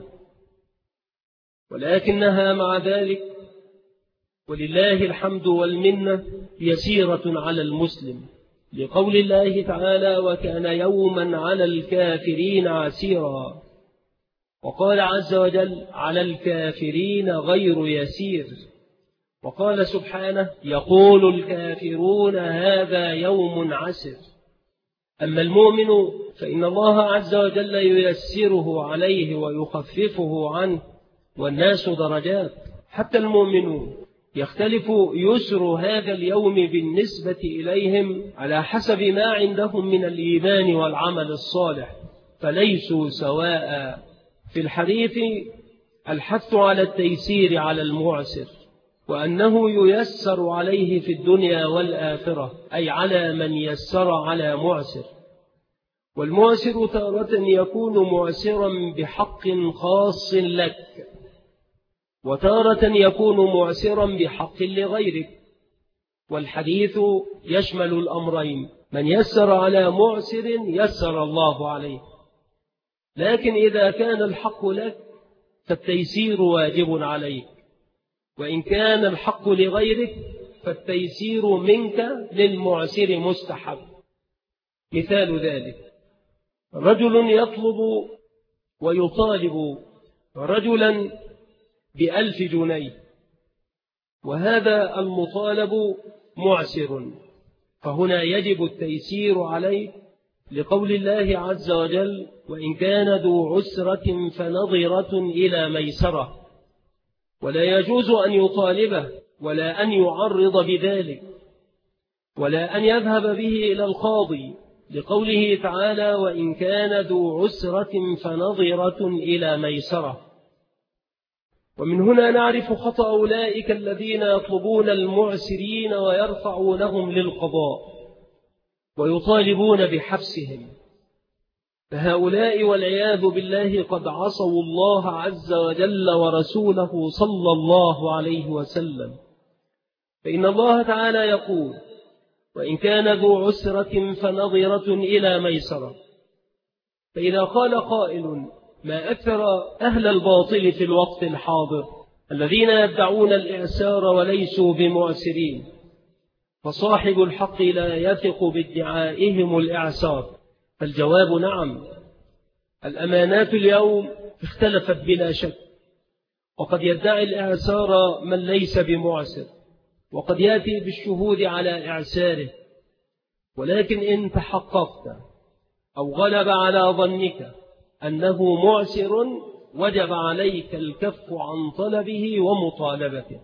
ولكنها مع ذلك ولله الحمد والمنة يسيرة على المسلم، لقول الله تعالى: وكان يوما على الكافرين عسيرا. وقال عز وجل: على الكافرين غير يسير. وقال سبحانه: يقول الكافرون هذا يوم عسر. أما المؤمن فإن الله عز وجل ييسره عليه ويخففه عنه، والناس درجات، حتى المؤمنون يختلف يسر هذا اليوم بالنسبة إليهم على حسب ما عندهم من الإيمان والعمل الصالح، فليسوا سواء. في الحديث الحث على التيسير على المعسر، وأنه ييسر عليه في الدنيا والآخرة، أي على من يسر على معسر. والمعسر تارة يكون معسرا بحق خاص لك، وتارة يكون معسرا بحق لغيرك، والحديث يشمل الأمرين: من يسر على معسر يسر الله عليه. لكن إذا كان الحق لك فالتيسير واجب عليك، وإن كان الحق لغيرك فالتيسير منك للمعسر مستحب. مثال ذلك: رجل يطلب ويطالب رجلا ب1,000 جنيه، وهذا المطالب معسر، فهنا يجب التيسير عليه، لقول الله عز وجل: وإن كان ذو عسرة فنظرة إلى ميسرة. ولا يجوز أن يطالبه، ولا أن يعرض بذلك، ولا أن يذهب به إلى القاضي، لقوله تعالى: وإن كان ذو عسرة فنظرة إلى ميسرة. ومن هنا نعرف خطأ أولئك الذين يطلبون المعسرين ويرفعونهم للقضاء ويطالبون بحبسهم، فهؤلاء والعياذ بالله قد عصوا الله عز وجل ورسوله صلى الله عليه وسلم. فإن الله تعالى يقول: وإن كان ذو عسرة فنظرة إلى ميسرة. فإذا قال قائل: ما أكثر أهل الباطل في الوقت الحاضر الذين يدعون الإعسار وليسوا بمعسرين، فصاحب الحق لا يثق بادعائهم الإعسار. فالجواب نعم. الأمانات اليوم اختلفت بلا شك، وقد يدعي الإعسار من ليس بمعسر، وقد يأتي بالشهود على إعساره، ولكن إن تحققت أو غلب على ظنك أنه معسر وجب عليك الكف عن طلبه ومطالبته.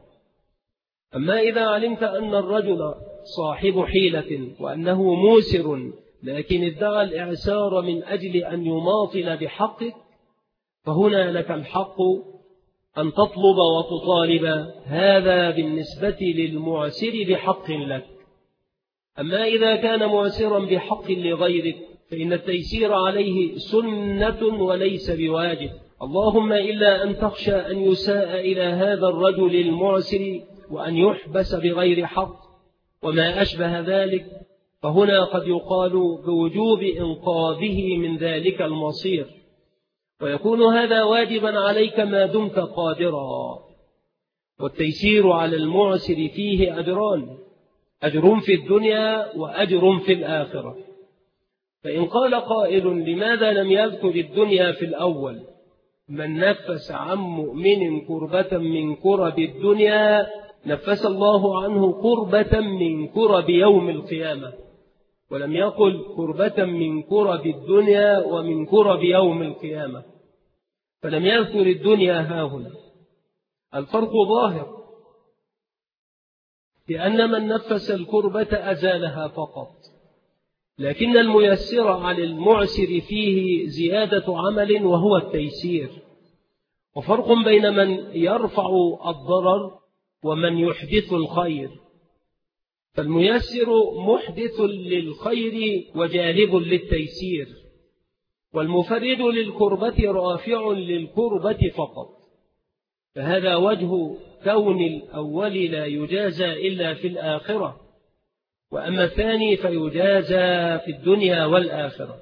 أما إذا علمت أن الرجل صاحب حيلة وأنه موسر، لكن ادعى الإعسار من أجل أن يماطل بحقك، فهنا لك الحق أن تطلب وتطالب، هذا بالنسبة للمعسر بحق لك. أما إذا كان معسرا بحق لغيرك فإن التيسير عليه سنة وليس بواجب، اللهم إلا أن تخشى أن يساء إلى هذا الرجل المعسر وأن يحبس بغير حق وما أشبه ذلك، فهنا قد يقال بوجوب إنقاذه من ذلك المصير، ويكون هذا واجبا عليك ما دمت قادرا. والتيسير على المعسر فيه أجران: أجر في الدنيا وأجر في الآخرة. فإن قال قائل: لماذا لم يذكر الدنيا في الأول؟ من نفس عن مؤمن كربة من كرب الدنيا نفس الله عنه كربة من كرب يوم القيامة، ولم يقل كربة من كرب الدنيا ومن كرب يوم القيامة، فلم يذكر الدنيا هاهنا. الفرق ظاهر، لأن من نفس الكربة أزالها فقط، لكن الميسر على المعسر فيه زيادة عمل وهو التيسير. وفرق بين من يرفع الضرر ومن يحدث الخير. فالميسر محدث للخير وجالب للتيسير، والمفرد للكربة رافع للكربة فقط. فهذا وجه كون الأول لا يجازى إلا في الآخرة، وأما الثاني فيجازى في الدنيا والآخرة.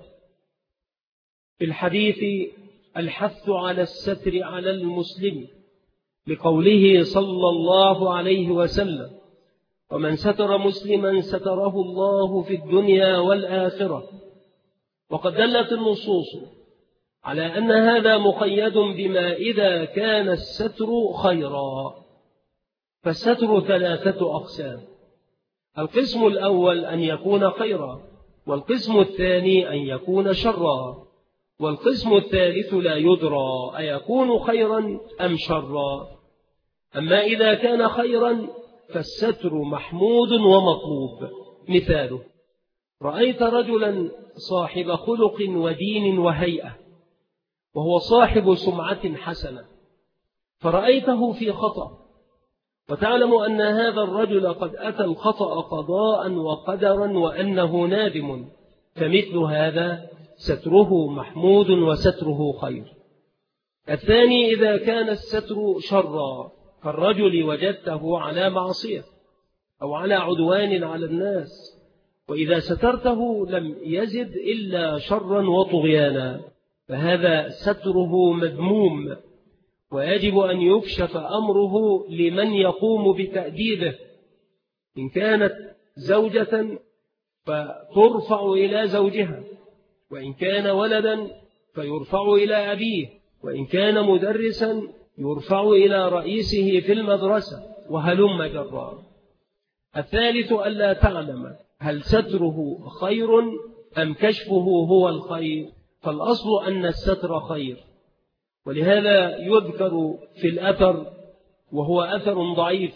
في الحديث الحث على الستر على المسلم لقوله صلى الله عليه وسلم: ومن ستر مسلما ستره الله في الدنيا والآخرة. وقد دلت النصوص على أن هذا مقيد بما إذا كان الستر خيرا. فالستر ثلاثة أقسام: القسم الأول أن يكون خيرا، والقسم الثاني أن يكون شرا، والقسم الثالث لا يدرى أيكون خيرا أم شرا. أما إذا كان خيرا فالستر محمود ومطلوب. مثاله: رأيت رجلا صاحب خلق ودين وهيئة، وهو صاحب سمعة حسنة، فرأيته في خطأ، وتعلم أن هذا الرجل قد أتى الخطأ قضاء وقدرا وأنه نادم، فمثل هذا ستره محمود وستره خير. الثاني إذا كان الستر شرا، كالرجل وجدته على معصية أو على عدوان على الناس، وإذا سترته لم يزد إلا شرا وطغيانا، فهذا ستره مذموم، ويجب أن يكشف أمره لمن يقوم بتأديبه. إن كانت زوجة فترفع إلى زوجها، وإن كان ولدا فيرفع إلى أبيه، وإن كان مدرسا يرفع إلى رئيسه في المدرسة، وهلم جرا. الثالث ألا تعلم هل ستره خير أم كشفه هو الخير، فالأصل أن الستر خير. ولهذا يذكر في الأثر، وهو أثر ضعيف،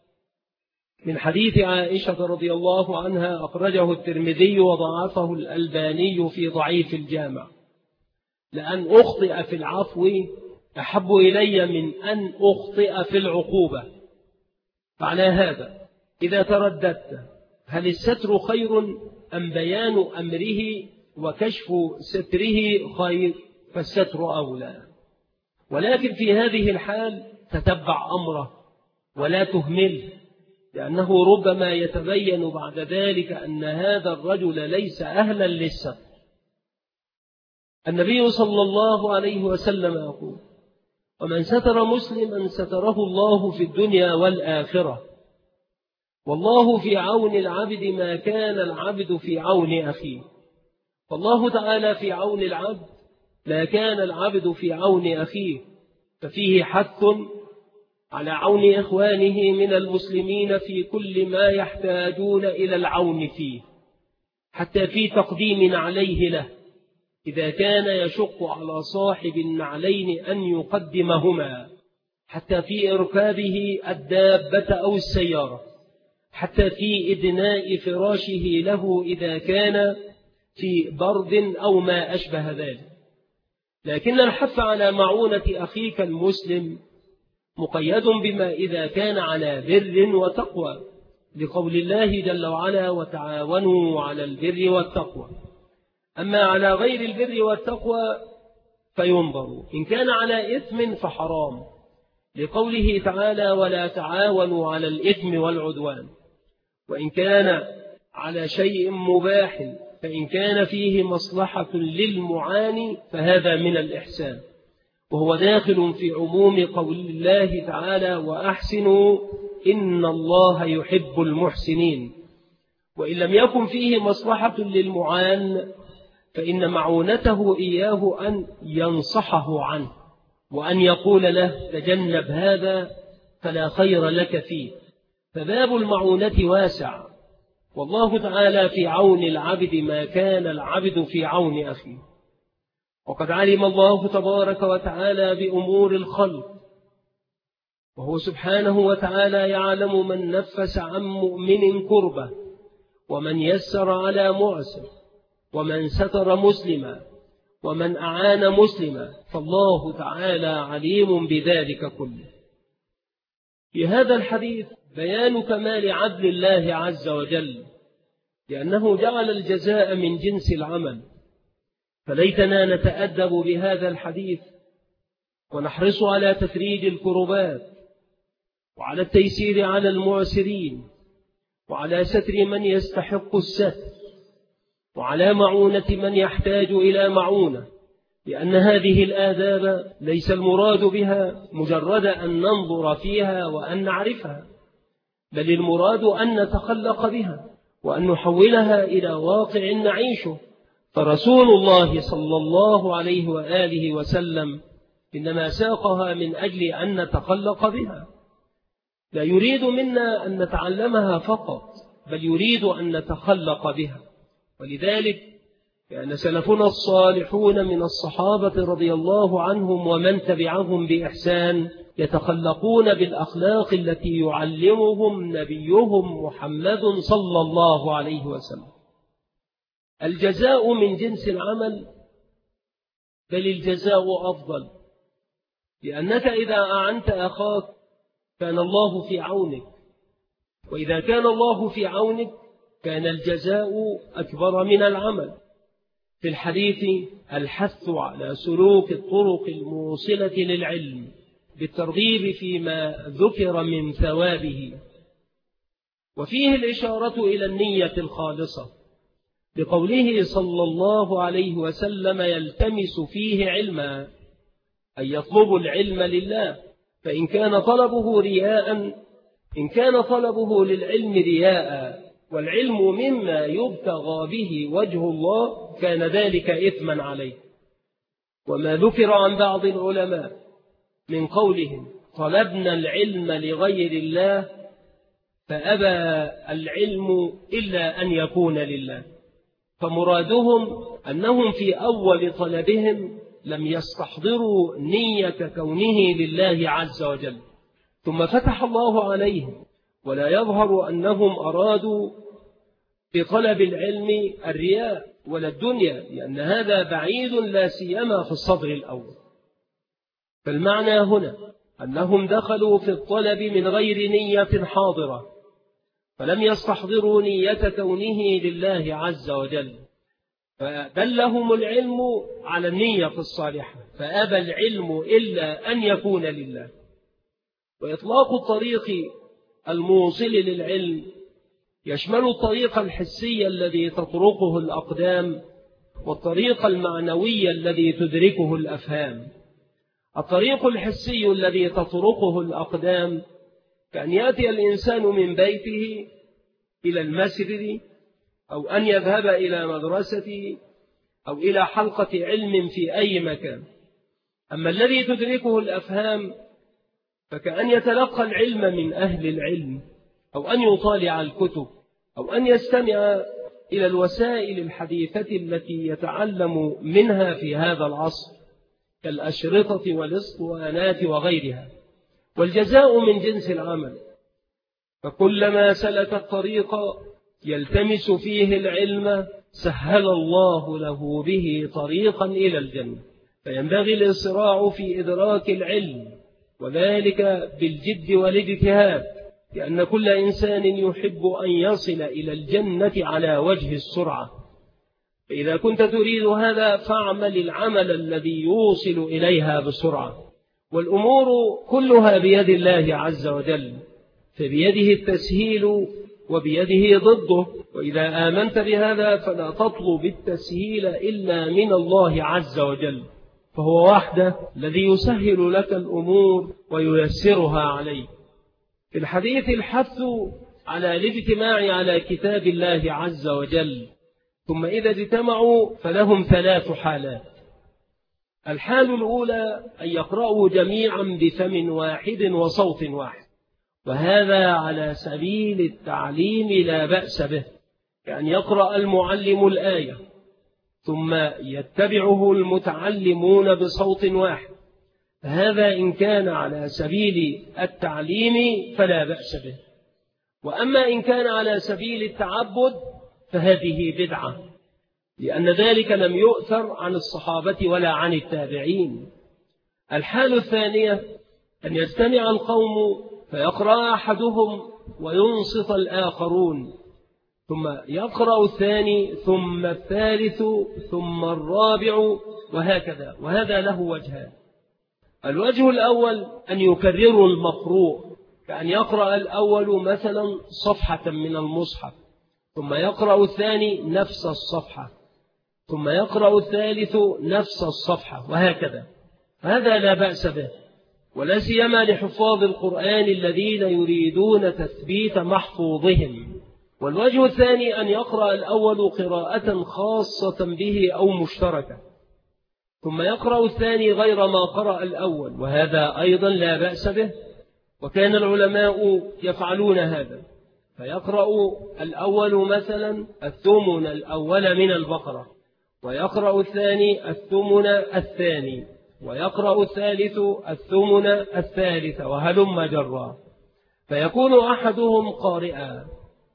من حديث عائشة رضي الله عنها، أخرجه الترمذي وضعفه الألباني في ضعيف الجامع: لأن أخطئ في العفو أحب إلي من أن أخطئ في العقوبة. معنى هذا إذا ترددت هل الستر خير أم بيان أمره وكشف ستره خير، فالستر أولى. ولكن في هذه الحال تتبع أمره ولا تهمله، لأنه ربما يتبين بعد ذلك أن هذا الرجل ليس أهلا للستر. النبي صلى الله عليه وسلم يقول: ومن ستر مسلما ستره الله في الدنيا والآخرة، والله في عون العبد ما كان العبد في عون أخيه. فالله تعالى في عون العبد لا كان العبد في عون أخيه، ففيه حث على عون إخوانه من المسلمين في كل ما يحتاجون إلى العون فيه، حتى في تقديم نعليه له إذا كان يشق على صاحب النعلين أن يقدمهما، حتى في إركابه الدابة أو السيارة، حتى في إدناء فراشه له إذا كان في برد أو ما أشبه ذلك. لكن الحث على معونة أخيك المسلم مقيد بما إذا كان على بر وتقوى، لقول الله جل وعلا: وتعاونوا على البر والتقوى. أما على غير البر والتقوى فينظر، إن كان على إثم فحرام، لقوله تعالى: ولا تعاونوا على الإثم والعدوان. وإن كان على شيء مباح فإن كان فيه مصلحة للمعاني فهذا من الإحسان، وهو داخل في عموم قول الله تعالى: وأحسنوا إن الله يحب المحسنين. وإن لم يكن فيه مصلحة للمعان فإن معونته إياه أن ينصحه عنه، وأن يقول له: تجنب هذا فلا خير لك فيه. فباب المعونة واسع، والله تعالى في عون العبد ما كان العبد في عون أخيه. وقد علم الله تبارك وتعالى بأمور الخلق، وهو سبحانه وتعالى يعلم من نفس عن مؤمن كربة، ومن يسر على معسر، ومن ستر مسلما ومن أعان مسلما فالله تعالى عليم بذلك كله. في هذا الحديث بيان كمال عدل الله عز وجل، لأنه جعل الجزاء من جنس العمل. فليتنا نتأدب بهذا الحديث ونحرص على تفريج الكربات، وعلى التيسير على المعسرين، وعلى ستر من يستحق الستر، وعلى معونة من يحتاج إلى معونة، لأن هذه الآداب ليس المراد بها مجرد أن ننظر فيها وأن نعرفها، بل المراد أن نتخلق بها وأن نحولها إلى واقع نعيشه. فرسول الله صلى الله عليه وآله وسلم إنما ساقها من أجل أن نتخلق بها، لا يريد منا أن نتعلمها فقط، بل يريد أن نتخلق بها. ولذلك كان سلفنا الصالحون من الصحابة رضي الله عنهم ومن تبعهم بإحسان يتخلقون بالأخلاق التي يعلمهم نبيهم محمد صلى الله عليه وسلم. الجزاء من جنس العمل، بل الجزاء أفضل، لأنك إذا أعنت أخاك كان الله في عونك، وإذا كان الله في عونك كان الجزاء أكبر من العمل. في الحديث الحث على سلوك الطرق الموصلة للعلم بالترغيب فيما ذكر من ثوابه، وفيه الإشارة إلى النية الخالصة بقوله صلى الله عليه وسلم يلتمس فيه علما، أي يطلب العلم لله. فإن كان طلبه للعلم رياء والعلم مما يبتغى به وجه الله كان ذلك إثما عليه. وما ذكر عن بعض العلماء من قولهم طلبنا العلم لغير الله فأبى العلم إلا أن يكون لله، فمرادهم أنهم في أول طلبهم لم يستحضروا نية كونه لله عز وجل، ثم فتح الله عليهم، ولا يظهر أنهم أرادوا بطلب العلم الرياء ولا الدنيا، لأن هذا بعيد لا سيما في الصدر الأول. فالمعنى هنا أنهم دخلوا في الطلب من غير نية حاضرة، فلم يستحضروا نية كونه لله عز وجل، فدلهم العلم على النية الصالحة، فأبى العلم إلا أن يكون لله. وإطلاق الطريق الموصل للعلم يشمل الطريق الحسي الذي تطرقه الأقدام، والطريق المعنوي الذي تدركه الأفهام. الطريق الحسي الذي تطرقه الأقدام كأن يأتي الإنسان من بيته إلى المسجد، أو أن يذهب إلى مدرسته، أو إلى حلقة علم في أي مكان. أما الذي تدركه الأفهام فكأن يتلقى العلم من أهل العلم، أو أن يطالع الكتب، أو أن يستمع إلى الوسائل الحديثة التي يتعلم منها في هذا العصر كالأشرطة والاسطوانات وغيرها. والجزاء من جنس العمل، فكلما سلك الطريق يلتمس فيه العلم سهل الله له به طريقا إلى الجنة. فينبغي الإسراع في إدراك العلم، وذلك بالجد والاجتهاد، لأن كل إنسان يحب أن يصل إلى الجنة على وجه السرعة. فإذا كنت تريد هذا فاعمل العمل الذي يوصل إليها بسرعة. والأمور كلها بيد الله عز وجل، فبيده التسهيل وبيده ضده. وإذا آمنت بهذا فلا تطلب التسهيل إلا من الله عز وجل، فهو وحده الذي يسهل لك الأمور وييسرها عليك. في الحديث الحث على الاجتماع على كتاب الله عز وجل، ثم إذا اجتمعوا فلهم 3 حالات. الحال الأولى أن يقرأوا جميعا بفم واحد وصوت واحد، وهذا على سبيل التعليم لا بأس به، يعني يقرأ المعلم الآية ثم يتبعه المتعلمون بصوت واحد، فهذا إن كان على سبيل التعليم فلا بأس به. وأما إن كان على سبيل التعبد فهذه بدعة، لأن ذلك لم يؤثر عن الصحابة ولا عن التابعين. الحالة الثانية أن يستمع القوم فيقرأ أحدهم وينصت الآخرون، ثم يقرأ الثاني ثم الثالث ثم الرابع وهكذا، وهذا له وجهان. الوجه الأول أن يكرروا المقروء، كأن يقرأ الأول مثلا صفحة من المصحف، ثم يقرأ الثاني نفس الصفحة، ثم يقرأ الثالث نفس الصفحة وهكذا. هذا لا بأس به، ولا سيما لحفاظ القرآن الذين يريدون تثبيت محفوظهم. والوجه الثاني أن يقرأ الأول قراءة خاصة به أو مشتركة، ثم يقرأ الثاني غير ما قرأ الأول، وهذا أيضا لا بأس به، وكان العلماء يفعلون هذا. فيقرأ الأول مثلا الثمن الأول من البقرة، ويقرأ الثاني الثمن الثاني، ويقرأ الثالث الثمن الثالث، وهلم جرا، فيكون أحدهم قارئا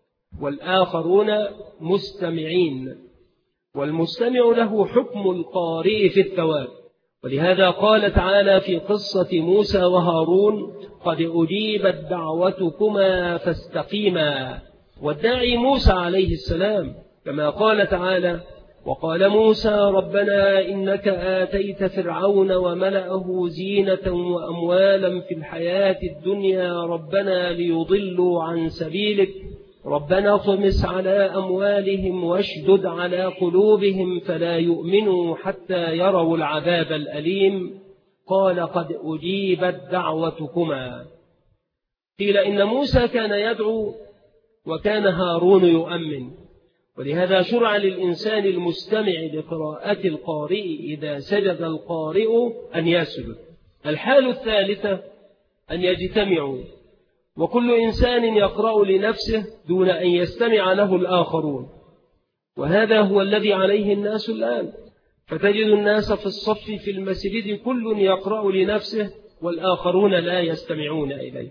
والآخرون مستمعين، والمستمع له حكم القارئ في الثواب. ولهذا قال تعالى في قصة موسى وهارون: قد أجيبت دعوتكما فاستقيما. والداعي موسى عليه السلام، كما قال تعالى: وقال موسى ربنا إنك آتيت فرعون وملأه زينة وأموالا في الحياة الدنيا ربنا ليضلوا عن سبيلك ربنا اطمس على أموالهم واشدد على قلوبهم فلا يؤمنوا حتى يروا العذاب الأليم. قال قد أجيبت دعوتكما. قيل إن موسى كان يدعو وكان هارون يؤمن، ولهذا شرع للإنسان المستمع لقراءة القارئ إذا سجد القارئ أن يسجد. الحالة الثالثة أن يجتمعوا، وكل إنسان يقرأ لنفسه دون أن يستمع له الآخرون، وهذا هو الذي عليه الناس الآن. فتجد الناس في الصف في المسجد كل يقرأ لنفسه والآخرون لا يستمعون إليه.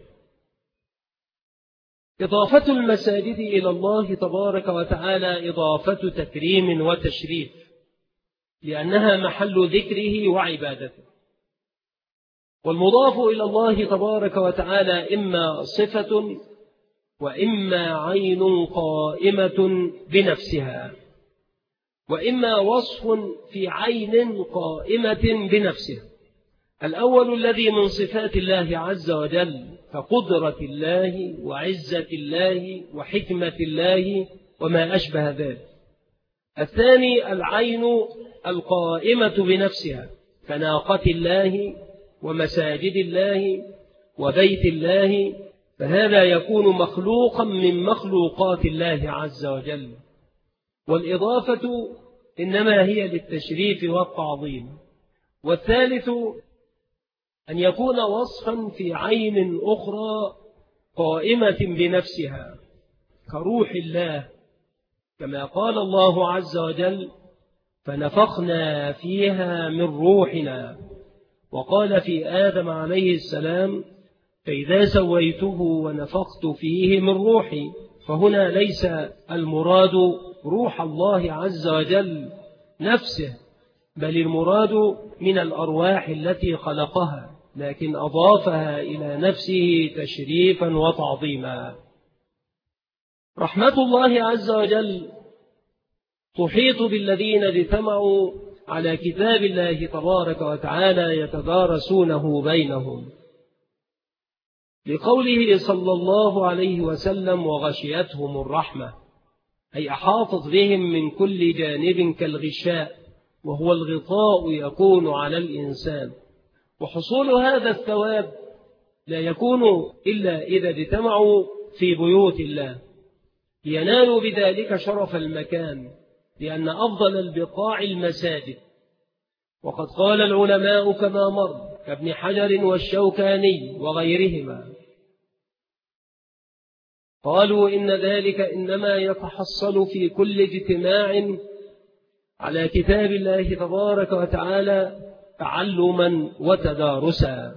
إضافة المساجد إلى الله تبارك وتعالى إضافة تكريم وتشريف، لأنها محل ذكره وعبادته. والمضاف إلى الله تبارك وتعالى إما صفة وإما عين قائمة بنفسها، وإما وصف في عين قائمة بنفسها. الأول الذي من صفات الله عز وجل كقدرة الله وعزة الله وحكمة الله وما أشبه ذلك. الثاني العين القائمة بنفسها كناقة الله ومساجد الله وبيت الله، فهذا يكون مخلوقا من مخلوقات الله عز وجل. والإضافة إنما هي للتشريف والتعظيم. والثالث أن يكون وصفا في عين أخرى قائمة بنفسها كروح الله، كما قال الله عز وجل: فنفخنا فيها من روحنا. وقال في آدم عليه السلام: فإذا سويته ونفخت فيه من روحي. فهنا ليس المراد روح الله عز وجل نفسه، بل المراد من الأرواح التي خلقها، لكن أضافها إلى نفسه تشريفا وتعظيما. رحمة الله عز وجل تحيط بالذين اجتمعوا على كتاب الله تبارك وتعالى يتدارسونه بينهم، لقوله صلى الله عليه وسلم: وغشيتهم الرحمة، أي أحاطت بهم من كل جانب كالغشاء، وهو الغطاء يكون على الإنسان. وحصول هذا الثواب لا يكون إلا إذا اجتمعوا في بيوت الله، لينالوا بذلك شرف المكان، لأن أفضل البقاع المساجد. وقد قال العلماء كما مر كابن حجر والشوكاني وغيرهما، قالوا إن ذلك إنما يتحصل في كل اجتماع على كتاب الله تبارك وتعالى تعلما وتدارسا.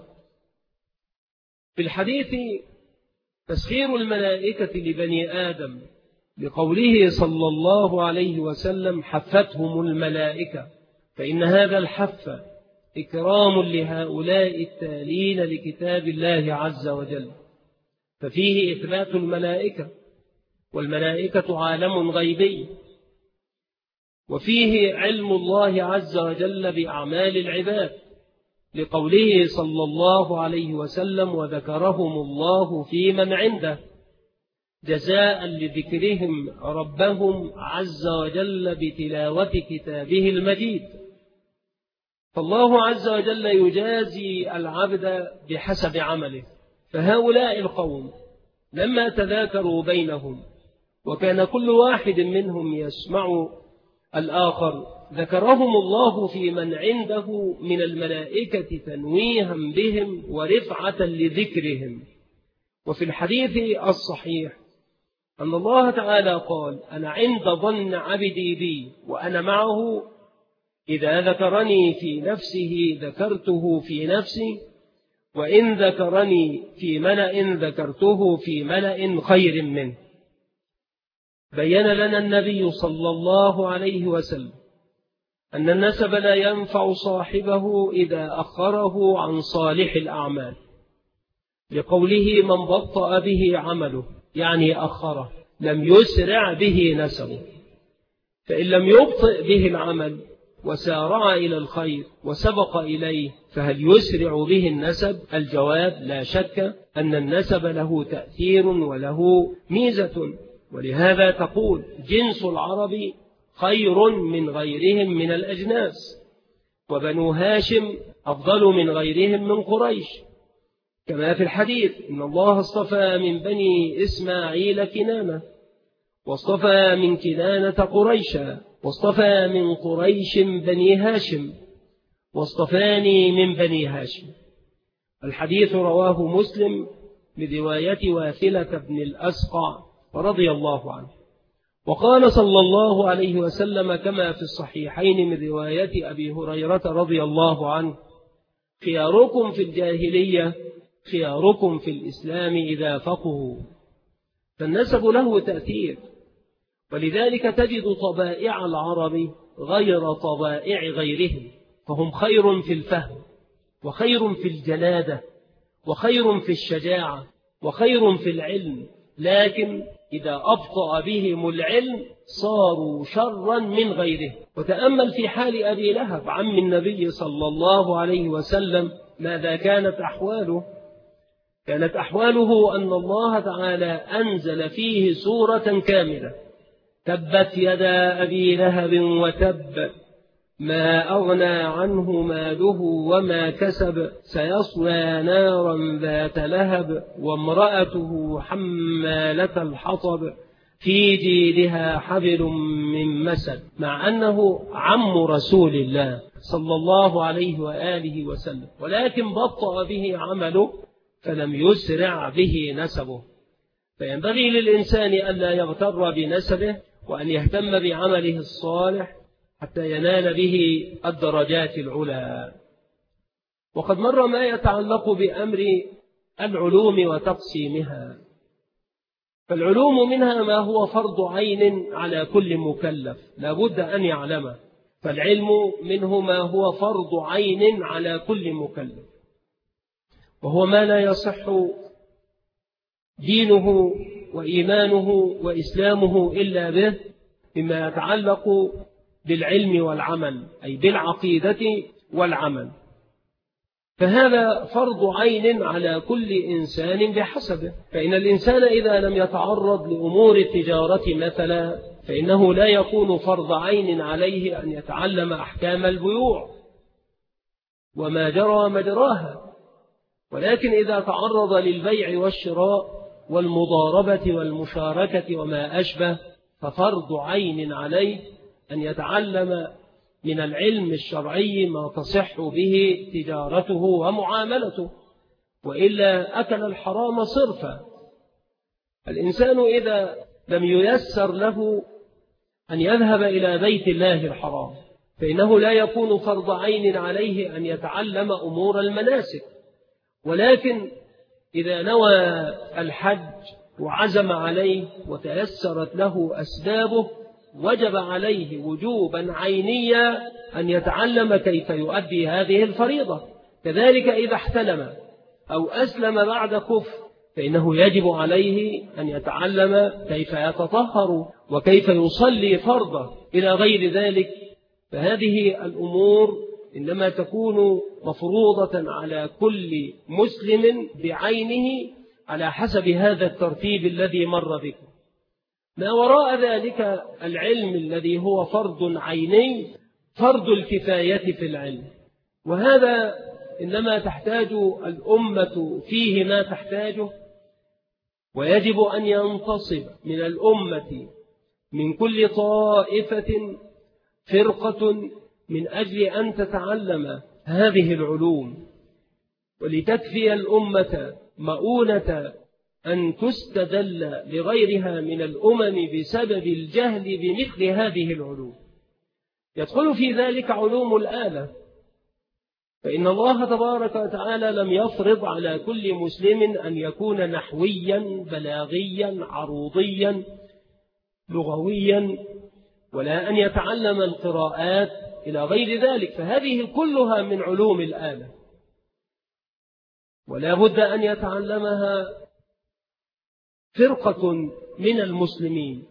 في الحديث: تسخير الملائكة لبني آدم لقوله صلى الله عليه وسلم حفتهم الملائكة، فإن هذا الحف إكرام لهؤلاء التالين لكتاب الله عز وجل، ففيه إثبات الملائكة، والملائكة عالم غيبي، وفيه علم الله عز وجل بأعمال العباد، لقوله صلى الله عليه وسلم وذكرهم الله في من عنده جزاء لذكرهم ربهم عز وجل بتلاوة كتابه المجيد. فالله عز وجل يجازي العبد بحسب عمله. فهؤلاء القوم لما تذاكروا بينهم وكان كل واحد منهم يسمع الآخر ذكرهم الله في من عنده من الملائكة تنويها بهم ورفعة لذكرهم. وفي الحديث الصحيح أن الله تعالى قال أنا عند ظن عبدي بي وأنا معه إذا ذكرني في نفسه ذكرته في نفسي وإن ذكرني في ملأ ذكرته في ملأ خير منه. بين لنا النبي صلى الله عليه وسلم أن النسب لا ينفع صاحبه إذا أخره عن صالح الأعمال، لقوله من بطأ به عمله يعني أخره لم يسرع به نسبه. فإن لم يبطئ به العمل وسارع إلى الخير وسبق إليه فهل يسرع به النسب؟ الجواب لا شك أن النسب له تأثير وله ميزة. ولهذا تقول جنس العرب خير من غيرهم من الأجناس، وبنو هاشم أفضل من غيرهم من قريش، كما في الحديث إن الله اصطفى من بني إسماعيل كنانة، واصطفى من كنانة قريشا، واصطفى من قريش بني هاشم، واصطفاني من بني هاشم. الحديث رواه مسلم برواية واثلة بن الأسقع رضي الله عنه. وقال صلى الله عليه وسلم كما في الصحيحين من رواية أبي هريرة رضي الله عنه خياركم في الجاهلية خياركم في الإسلام إذا فقهوا. فالنسب له تأثير، ولذلك تجد طبائع العرب غير طبائع غيرهم، فهم خير في الفهم وخير في الجلادة وخير في الشجاعة وخير في العلم، لكن إذا أبطأ بهم العلم صاروا شرا من غيره. وتأمل في حال أبي لهب عم النبي صلى الله عليه وسلم ماذا كانت أحواله. كانت أحواله أن الله تعالى أنزل فيه سورة كاملة تبت يدا أبي لهب وتب ما أغنى عنه ماله وما كسب سيصلى نارا ذات لهب وامرأته حمالة الحطب في جيدها حبل من مسد، مع أنه عم رسول الله صلى الله عليه وآله وسلم، ولكن بطأ به عمله فلم يسرع به نسبه. فينبغي للإنسان ألا يغتر بنسبه وأن يهتم بعمله الصالح حتى ينال به الدرجات العلى. وقد مر ما يتعلق بأمر العلوم وتقسيمها. فالعلوم منها ما هو فرض عين على كل مكلف لا بد أن يعلمه، فالعلم منه ما هو فرض عين على كل مكلف، وهو ما لا يصح دينه وإيمانه وإسلامه إلا به مما يتعلق بالعلم والعمل، أي بالعقيدة والعمل. فهذا فرض عين على كل إنسان بحسبه. فإن الإنسان إذا لم يتعرض لأمور التجارة مثلا فإنه لا يكون فرض عين عليه أن يتعلم أحكام البيوع وما جرى مجراها، ولكن إذا تعرض للبيع والشراء والمضاربة والمشاركة وما أشبه ففرض عين عليه أن يتعلم من العلم الشرعي ما تصح به تجارته ومعاملته، وإلا أكل الحرام صرفا. الإنسان إذا لم ييسر له أن يذهب إلى بيت الله الحرام فإنه لا يكون فرض عين عليه أن يتعلم أمور المناسك، ولكن إذا نوى الحج وعزم عليه وتيسرت له أسبابه وجب عليه وجوبا عينيا أن يتعلم كيف يؤدي هذه الفريضة. كذلك إذا احتلم أو أسلم بعد كفر فإنه يجب عليه أن يتعلم كيف يتطهر وكيف يصلي فرضه إلى غير ذلك. فهذه الأمور إنما تكون مفروضة على كل مسلم بعينه على حسب هذا الترتيب الذي مر بكم. ما وراء ذلك العلم الذي هو فرض عيني فرض الكفاية في العلم، وهذا إنما تحتاج الأمة فيه ما تحتاجه، ويجب أن ينتصب من الأمة من كل طائفة فرقة من أجل أن تتعلم هذه العلوم، ولتكفي الأمة مؤونة أن تستدل لغيرها من الأمم بسبب الجهل بمثل هذه العلوم. يدخل في ذلك علوم الآلة، فإن الله تبارك وتعالى لم يفرض على كل مسلم أن يكون نحويا بلاغيا عروضيا لغويا، ولا أن يتعلم القراءات إلى غير ذلك، فهذه كلها من علوم الآلة، ولا بد أن يتعلمها فرقة من المسلمين.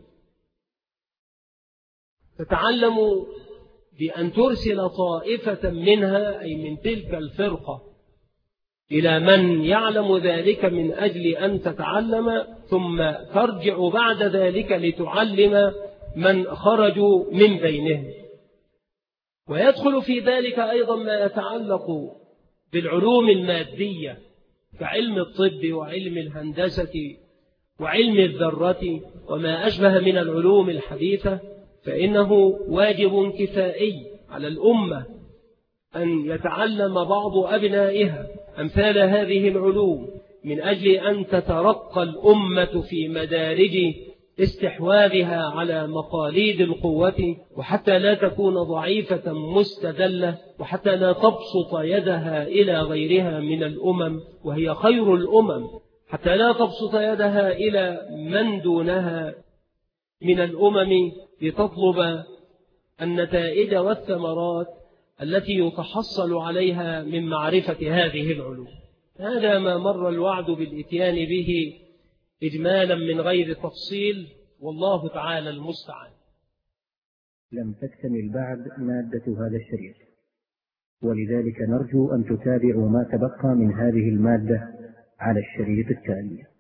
تتعلم بأن ترسل طائفة منها أي من تلك الفرقة إلى من يعلم ذلك من أجل أن تتعلم، ثم ترجع بعد ذلك لتعلم من خرجوا من بينهم. ويدخل في ذلك أيضا ما يتعلق بالعلوم المادية كعلم الطب وعلم الهندسة وعلم الذرة وما أشبه من العلوم الحديثة، فإنه واجب كفائي على الأمة أن يتعلم بعض أبنائها أمثال هذه العلوم من أجل أن تترقى الأمة في مدارج استحواذها على مقاليد القوة، وحتى لا تكون ضعيفة مستدلة، وحتى لا تبسط يدها إلى غيرها من الأمم وهي خير الأمم، حتى لا تبسط يدها إلى من دونها من الأمم لتطلب النتائج والثمرات التي يتحصل عليها من معرفة هذه العلوم. هذا ما مر الوعد بالإتيان به إجمالا من غير تفصيل، والله تعالى المستعان. لم تكتمل بعد مادة هذا الشريط، ولذلك نرجو أن تتابعوا ما تبقى من هذه المادة على الشريط التالي.